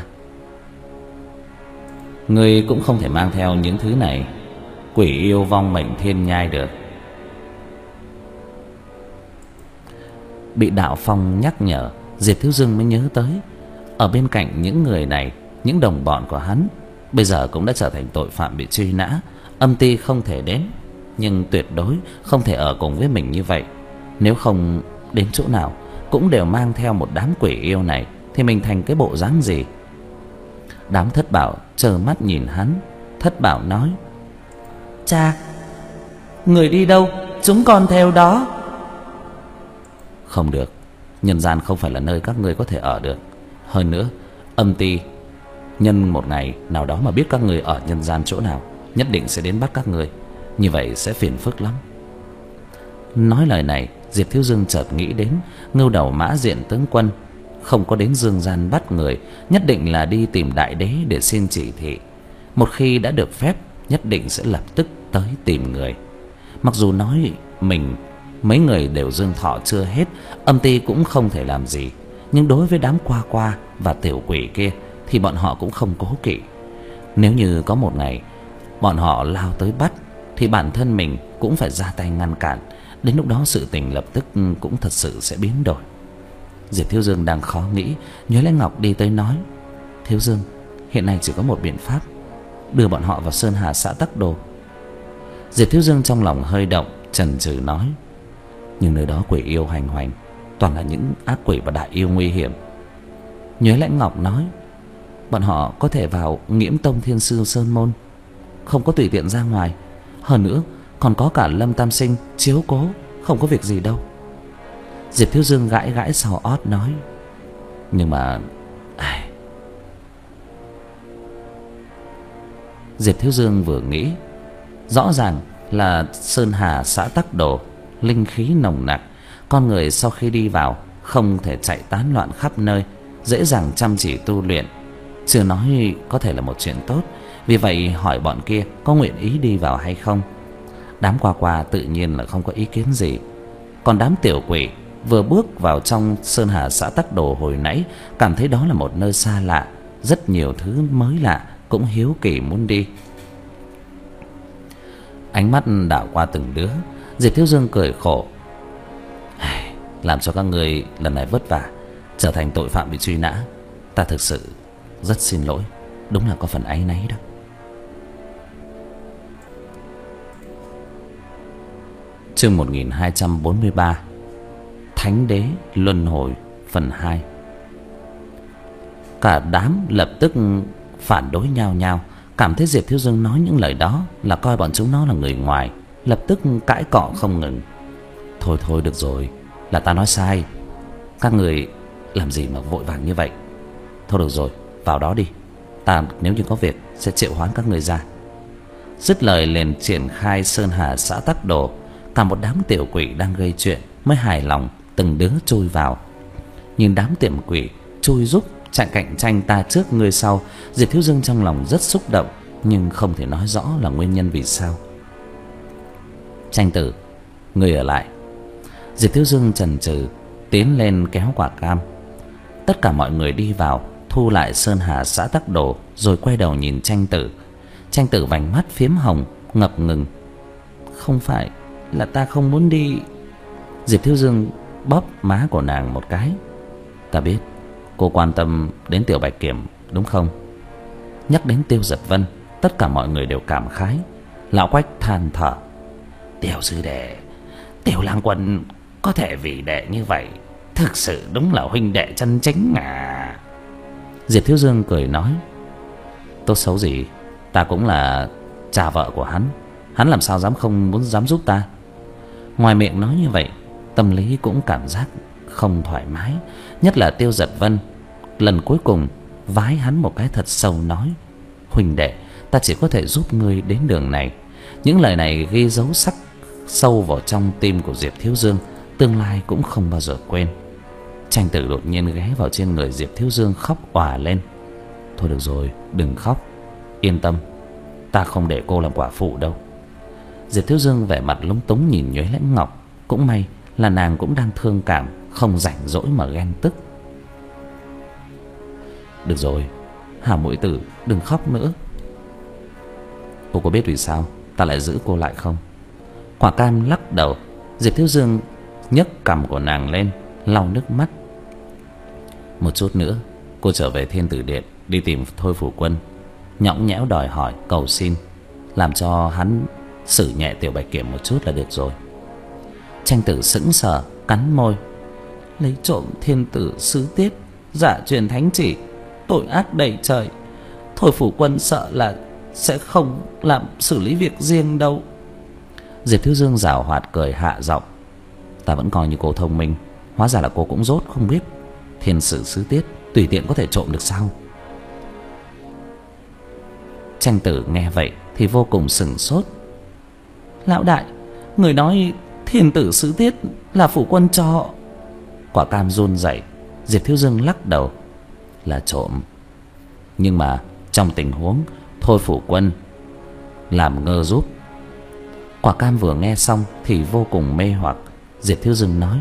ngươi cũng không thể mang theo những thứ này, quỷ yêu vong mệnh thiên nhai được. Bị Đạo Phong nhắc nhở, Diệp Thiếu Dương mới nhớ tới, ở bên cạnh những người này, những đồng bọn của hắn bây giờ cũng đã trở thành tội phạm bị truy nã. Âm ty không thể đến, nhưng tuyệt đối không thể ở cùng với mình như vậy. Nếu không đến chỗ nào cũng đều mang theo một đám quỷ yêu này, thì mình thành cái bộ dáng gì? Đám Thất Bảo trơ mắt nhìn hắn. Thất Bảo nói: Cha, người đi đâu chúng con theo đó. Không được, nhân gian không phải là nơi các ngươi có thể ở được. Hơn nữa, âm ty nhân một ngày nào đó mà biết các ngươi ở nhân gian chỗ nào, nhất định sẽ đến bắt các ngươi. Như vậy sẽ phiền phức lắm. Nói lời này, Diệp Thiếu Dương chợt nghĩ đến Ngưu Đầu Mã Diện tướng quân không có đến dương gian bắt người, nhất định là đi tìm đại đế để xin chỉ thị. Một khi đã được phép, nhất định sẽ lập tức tới tìm người. Mặc dù nói mình mấy người đều dương thọ chưa hết, âm ty cũng không thể làm gì, nhưng đối với đám qua qua và tiểu quỷ kia thì bọn họ cũng không cố kỵ. Nếu như có một ngày bọn họ lao tới bắt, thì bản thân mình cũng phải ra tay ngăn cản. Đến lúc đó sự tình lập tức cũng thật sự sẽ biến đổi. Diệp Thiếu Dương đang khó nghĩ, Nhuế Lãnh Ngọc đi tới nói: Thiếu Dương, hiện nay chỉ có một biện pháp, đưa bọn họ vào Sơn Hà xã Tắc Đồ. Diệp Thiếu Dương trong lòng hơi động, chần chừ nói: Nhưng nơi đó quỷ yêu hành hoành, toàn là những ác quỷ và đại yêu nguy hiểm. Nhuế Lãnh Ngọc nói: Bọn họ có thể vào Nghiễm Tông Thiên Sư Sơn Môn, không có tùy tiện ra ngoài. Hơn nữa còn có cả Lâm Tam Sinh chiếu cố, không có việc gì đâu. Diệp Thiếu Dương gãi gãi sau ót nói: Nhưng mà ai... Diệp Thiếu Dương vừa nghĩ, rõ ràng là Sơn Hà xã Tắc Đồ linh khí nồng nặc, con người sau khi đi vào không thể chạy tán loạn khắp nơi, dễ dàng chăm chỉ tu luyện. Chưa nói có thể là một chuyện tốt. Vì vậy hỏi bọn kia có nguyện ý đi vào hay không. Đám qua qua tự nhiên là không có ý kiến gì. Còn đám tiểu quỷ vừa bước vào trong Sơn Hà xã Tắc Đồ hồi nãy, cảm thấy đó là một nơi xa lạ, rất nhiều thứ mới lạ, cũng hiếu kỳ muốn đi. Ánh mắt đảo qua từng đứa, Diệp Thiếu Dương cười khổ: Làm cho các người lần này vất vả, trở thành tội phạm bị truy nã, ta thực sự rất xin lỗi. Đúng là có phần áy náy đó. Chương một nghìn hai trăm bốn mươi ba, Thánh Đế Luân Hồi phần hai. Cả đám lập tức phản đối nhau nhau, cảm thấy Diệp Thiếu Dương nói những lời đó là coi bọn chúng nó là người ngoài, lập tức cãi cọ không ngừng. Thôi thôi được rồi, là ta nói sai, các người làm gì mà vội vàng như vậy. Thôi được rồi, vào đó đi, ta nếu như có việc sẽ triệu hoán các người ra. Dứt lời liền triển khai Sơn Hà xã Tắc Đồ. Cả một đám tiểu quỷ đang gây chuyện mới hài lòng từng đứa chui vào. Nhìn đám tiệm quỷ chui giúp chạy cạnh tranh ta trước người sau, Diệp Thiếu Dương trong lòng rất xúc động, nhưng không thể nói rõ là nguyên nhân vì sao. Tranh tử, người ở lại. Diệp Thiếu Dương chần chừ tiến lên kéo quả cam. Tất cả mọi người đi vào, thu lại Sơn Hà xã Tắc Đồ, rồi quay đầu nhìn Tranh tử. Tranh tử vành mắt phiếm hồng, ngập ngừng: Không phải là ta không muốn đi. Diệp Thiếu Dương bóp má của nàng một cái: Ta biết cô quan tâm đến Tiểu Bạch Kiểm đúng không? Nhắc đến Tiêu Giật Vân, tất cả mọi người đều cảm khái. Lão Quách than thở: Tiểu sư đệ, Tiểu lang quân có thể vì đệ như vậy, thực sự đúng là huynh đệ chân chính à. Diệp Thiếu Dương cười nói: Tốt xấu gì ta cũng là cha vợ của hắn, hắn làm sao dám không muốn dám giúp ta. Ngoài miệng nói như vậy, tâm lý cũng cảm giác không thoải mái. Nhất là Tiêu Giật Vân lần cuối cùng vái hắn một cái thật sâu, nói: huynh đệ, ta chỉ có thể giúp ngươi đến đường này. Những lời này ghi dấu sắc sâu vào trong tim của Diệp Thiếu Dương, tương lai cũng không bao giờ quên. Tranh Tử đột nhiên ghé vào trên người Diệp Thiếu Dương, khóc òa lên: thôi được rồi, đừng khóc, yên tâm, ta không để cô làm quả phụ đâu. Diệp Thiếu Dương vẻ mặt lúng túng nhìn Nhuế Lãnh Ngọc. Cũng may là nàng cũng đang thương cảm, không rảnh rỗi mà ghen tức. Được rồi, Hảo muội tử, đừng khóc nữa. Cô có biết vì sao ta lại giữ cô lại không? Quả Cam lắc đầu. Diệp Thiếu Dương nhấc cằm của nàng lên, lau nước mắt. Một chút nữa cô trở về Thiên Tử Điện, đi tìm Thôi Phủ Quân, nhõng nhẽo đòi hỏi, cầu xin, làm cho hắn xử nhẹ Tiểu Bạch Kiểm một chút là được rồi. Tranh Tử sững sờ, cắn môi: lấy trộm thiên tử sứ tiết, giả truyền thánh chỉ, tội ác đầy trời. Thôi Phủ Quân sợ là sẽ không làm xử lý việc riêng đâu. Diệp Thiếu Dương giảo hoạt cười hạ giọng: ta vẫn coi như cô thông minh, hóa ra là cô cũng dốt không biết. Thiên sử sứ tiết tùy tiện có thể trộm được sao? Tranh Tử nghe vậy thì vô cùng sửng sốt. Lão đại, người nói thiên tử sứ tiết là phủ quân cho. Quả Cam run rẩy. Diệp Thiếu Dương lắc đầu: là trộm, nhưng mà trong tình huống Thôi Phủ Quân làm ngơ giúp. Quả Cam vừa nghe xong thì vô cùng mê hoặc. Diệp Thiếu Dương nói: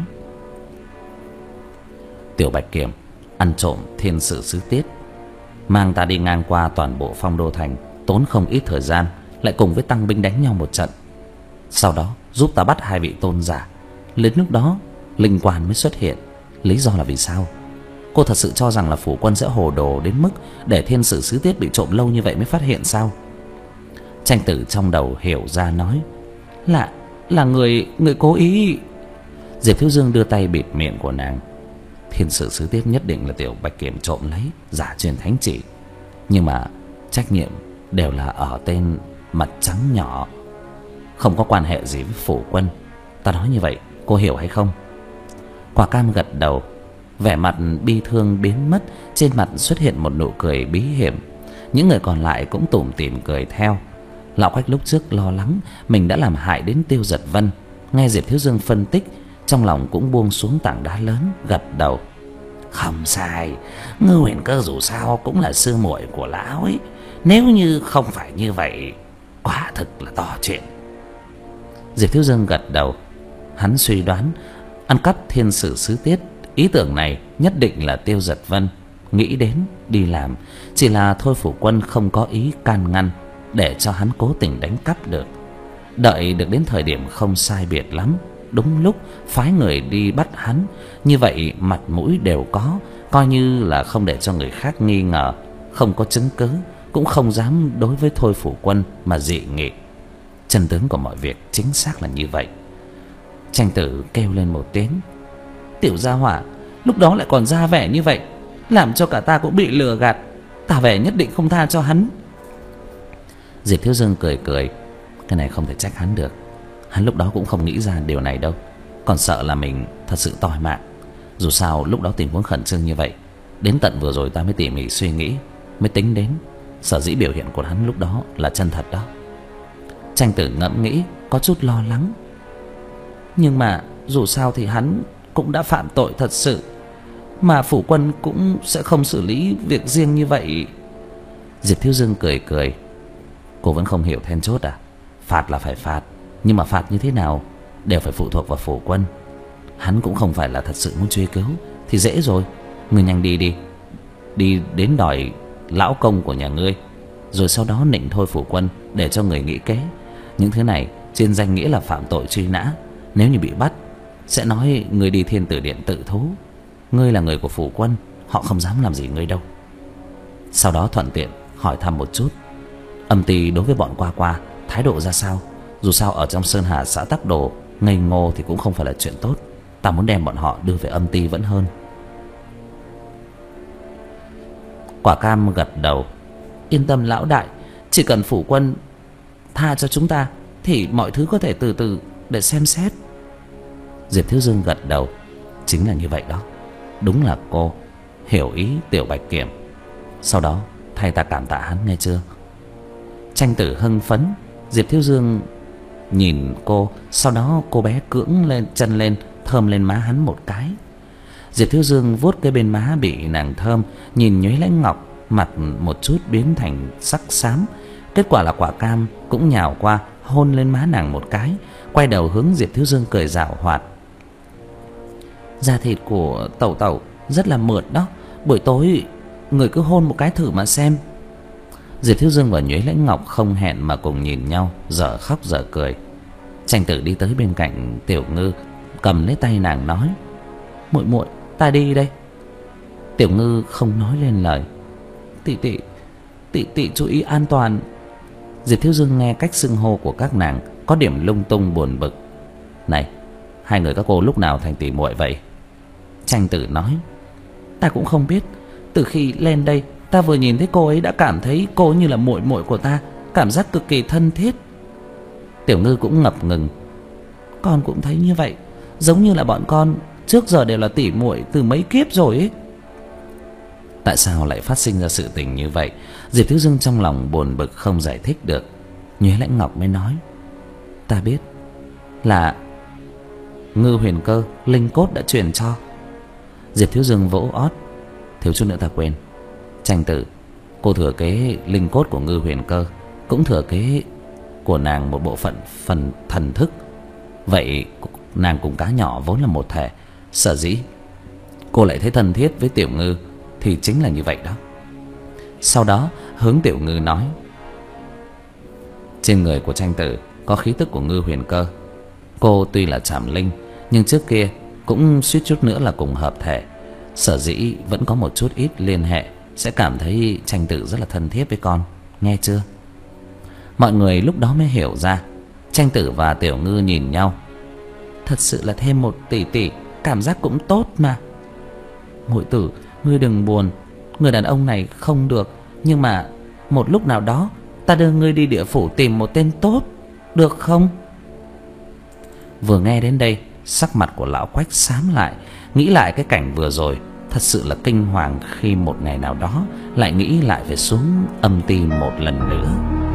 Tiểu Bạch Kiểm ăn trộm thiên sử sứ tiết, mang ta đi ngang qua toàn bộ Phong Đô Thành, tốn không ít thời gian, lại cùng với tăng binh đánh nhau một trận. Sau đó giúp ta bắt hai vị tôn giả. Đến lúc đó linh quan mới xuất hiện. Lý do là vì sao? Cô thật sự cho rằng là phủ quân sẽ hồ đồ đến mức để thiên sử sứ tiết bị trộm lâu như vậy mới phát hiện sao? Tranh Tử trong đầu hiểu ra, nói: Là là người người cố ý. Diệp Thiếu Dương đưa tay bịt miệng của nàng: thiên sử sứ tiết nhất định là Tiểu Bạch Kiểm trộm lấy, giả truyền thánh chỉ, nhưng mà trách nhiệm đều là ở tên mặt trắng nhỏ, không có quan hệ gì với phủ quân. Ta nói như vậy cô hiểu hay không? Quả Cam gật đầu, vẻ mặt bi thương biến mất, trên mặt xuất hiện một nụ cười bí hiểm. Những người còn lại cũng tủm tỉm cười theo. Lão Quách lúc trước lo lắng mình đã làm hại đến Tiêu Giật Vân, nghe Diệp Thiếu Dương phân tích, trong lòng cũng buông xuống tảng đá lớn, gật đầu: không sai, Ngư Huyền Cơ dù sao cũng là sư muội của lão ấy, nếu như không phải như vậy, quả thực là to chuyện. Diệp Thiếu Dương gật đầu. Hắn suy đoán ăn cắp thiên sử sứ tiết, ý tưởng này nhất định là Tiêu Giật Vân nghĩ đến đi làm, chỉ là Thôi Phủ Quân không có ý can ngăn, để cho hắn cố tình đánh cắp được. Đợi được đến thời điểm không sai biệt lắm, đúng lúc phái người đi bắt hắn, như vậy mặt mũi đều có, coi như là không để cho người khác nghi ngờ, không có chứng cứ, cũng không dám đối với Thôi Phủ Quân mà dị nghị. Chân tướng của mọi việc chính xác là như vậy. Tranh Tử kêu lên một tiếng: Tiểu gia hỏa lúc đó lại còn ra vẻ như vậy, làm cho cả ta cũng bị lừa gạt. Ta vẻ nhất định không tha cho hắn. Diệp Thiếu Dương cười cười: cái này không thể trách hắn được. Hắn lúc đó cũng không nghĩ ra điều này đâu, còn sợ là mình thật sự toi mạng. Dù sao lúc đó tình huống khẩn trương như vậy, đến tận vừa rồi ta mới tỉ mỉ suy nghĩ, mới tính đến sở dĩ biểu hiện của hắn lúc đó là chân thật đó. Tranh Tử ngẫm nghĩ, có chút lo lắng: nhưng mà dù sao thì hắn cũng đã phạm tội thật sự, mà phủ quân cũng sẽ không xử lý việc riêng như vậy. Diệp Thiếu Dương cười cười: cô vẫn không hiểu then chốt à? Phạt là phải phạt, nhưng mà phạt như thế nào đều phải phụ thuộc vào phủ quân. Hắn cũng không phải là thật sự muốn truy cứu thì dễ rồi. Ngươi nhanh đi đi, đi đến đòi lão công của nhà ngươi, rồi sau đó nịnh Thôi Phủ Quân để cho người nghĩ kế. Những thứ này trên danh nghĩa là phạm tội truy nã, nếu như bị bắt sẽ nói ngươi đi Thiên Tử Điện tự thú. Ngươi là người của phủ quân, họ không dám làm gì ngươi đâu. Sau đó thuận tiện hỏi thăm một chút Âm Ty đối với bọn Qua Qua thái độ ra sao. Dù sao ở trong Sơn Hà xã Tắc Đồ, ngây ngô thì cũng không phải là chuyện tốt. Ta muốn đem bọn họ đưa về Âm Ty vẫn hơn. Quả Cam gật đầu: yên tâm lão đại, chỉ cần phủ quân tha cho chúng ta thì mọi thứ có thể từ từ để xem xét. Diệp Thiếu Dương gật đầu: Chính là như vậy đó. Đúng là cô hiểu ý Tiểu Bạch Kiểm. Sau đó thay ta cảm tạ hắn nghe chưa? Tranh Tử hưng phấn. Diệp Thiếu Dương nhìn cô, sau đó cô bé cưỡng lên chân lên, thơm lên má hắn một cái. Diệp Thiếu Dương vuốt cái bên má bị nàng thơm, nhìn Nhuế Lãnh Ngọc, mặt một chút biến thành sắc xám. Kết quả là quả cam cũng nhào qua hôn lên má nàng một cái, quay đầu hướng Diệp Thiếu Dương cười giảo hoạt. Da thịt của Tẩu Tẩu rất là mượt đó, buổi tối người cứ hôn một cái thử mà xem. Diệp Thiếu Dương và Nhuế Lãnh Ngọc không hẹn mà cùng nhìn nhau, dở khóc dở cười. Tranh Tử đi tới bên cạnh Tiểu Ngư, cầm lấy tay nàng nói: "Muội muội, ta đi đây." Tiểu Ngư không nói lên lời. "Tỷ tỷ, tỷ tỷ chú ý an toàn." Diệp Thiếu Dương nghe cách xưng hô của các nàng có điểm lung tung buồn bực. "Này, hai người các cô lúc nào thành tỷ muội vậy?" Tranh Tử nói: "Ta cũng không biết, từ khi lên đây ta vừa nhìn thấy cô ấy đã cảm thấy cô như là muội muội của ta, cảm giác cực kỳ thân thiết." Tiểu Ngư cũng ngập ngừng: "Con cũng thấy như vậy, giống như là bọn con trước giờ đều là tỷ muội từ mấy kiếp rồi ấy." Tại sao lại phát sinh ra sự tình như vậy? Diệp Thiếu Dương trong lòng buồn bực không giải thích được. Nhuế Lãnh Ngọc mới nói: "Ta biết là Ngư Huyền Cơ linh cốt đã truyền cho." Diệp Thiếu Dương vỗ ót: "Thiếu chút nữa ta quên. Tranh Tử, cô thừa kế linh cốt của Ngư Huyền Cơ, cũng thừa kế của nàng một bộ phận phần thần thức. Vậy nàng cùng cá nhỏ vốn là một thể, sở dĩ cô lại thấy thân thiết với Tiểu Ngư thì chính là như vậy đó." Sau đó hướng Tiểu Ngư nói: "Trên người của Tranh Tử có khí tức của Ngư Huyền Cơ. Cô tuy là trảm linh, nhưng trước kia cũng suýt chút nữa là cùng hợp thể, sở dĩ vẫn có một chút ít liên hệ, sẽ cảm thấy Tranh Tử rất là thân thiết với con, nghe chưa?" Mọi người lúc đó mới hiểu ra. Tranh Tử và Tiểu Ngư nhìn nhau. Thật sự là thêm một tỷ tỷ, cảm giác cũng tốt mà. "Muội tử, ngươi đừng buồn, người đàn ông này không được, nhưng mà một lúc nào đó ta đưa ngươi đi địa phủ tìm một tên tốt, được không?" Vừa nghe đến đây, sắc mặt của lão Quách xám lại, nghĩ lại cái cảnh vừa rồi, thật sự là kinh hoàng khi một ngày nào đó lại nghĩ lại phải xuống âm ti một lần nữa.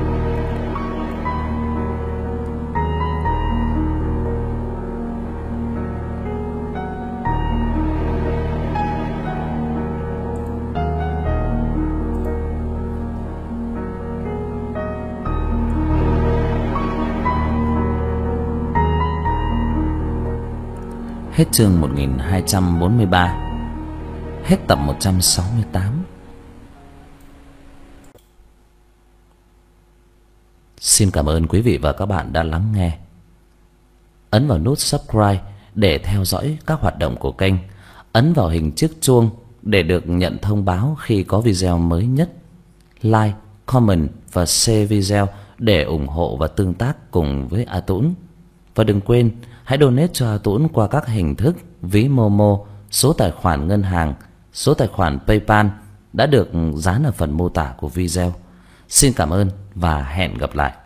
Hết chương một nghìn hai trăm bốn mươi ba. Hết tập một trăm sáu mươi tám. Xin cảm ơn quý vị và các bạn đã lắng nghe. Ấn vào nút subscribe để theo dõi các hoạt động của kênh. Ấn vào hình chiếc chuông để được nhận thông báo khi có video mới nhất. Like, comment và share video để ủng hộ và tương tác cùng với A Tũng. Và đừng quên hãy donate cho A Tũng qua các hình thức ví Momo, số tài khoản ngân hàng, số tài khoản PayPal đã được dán ở phần mô tả của video. Xin cảm ơn và hẹn gặp lại.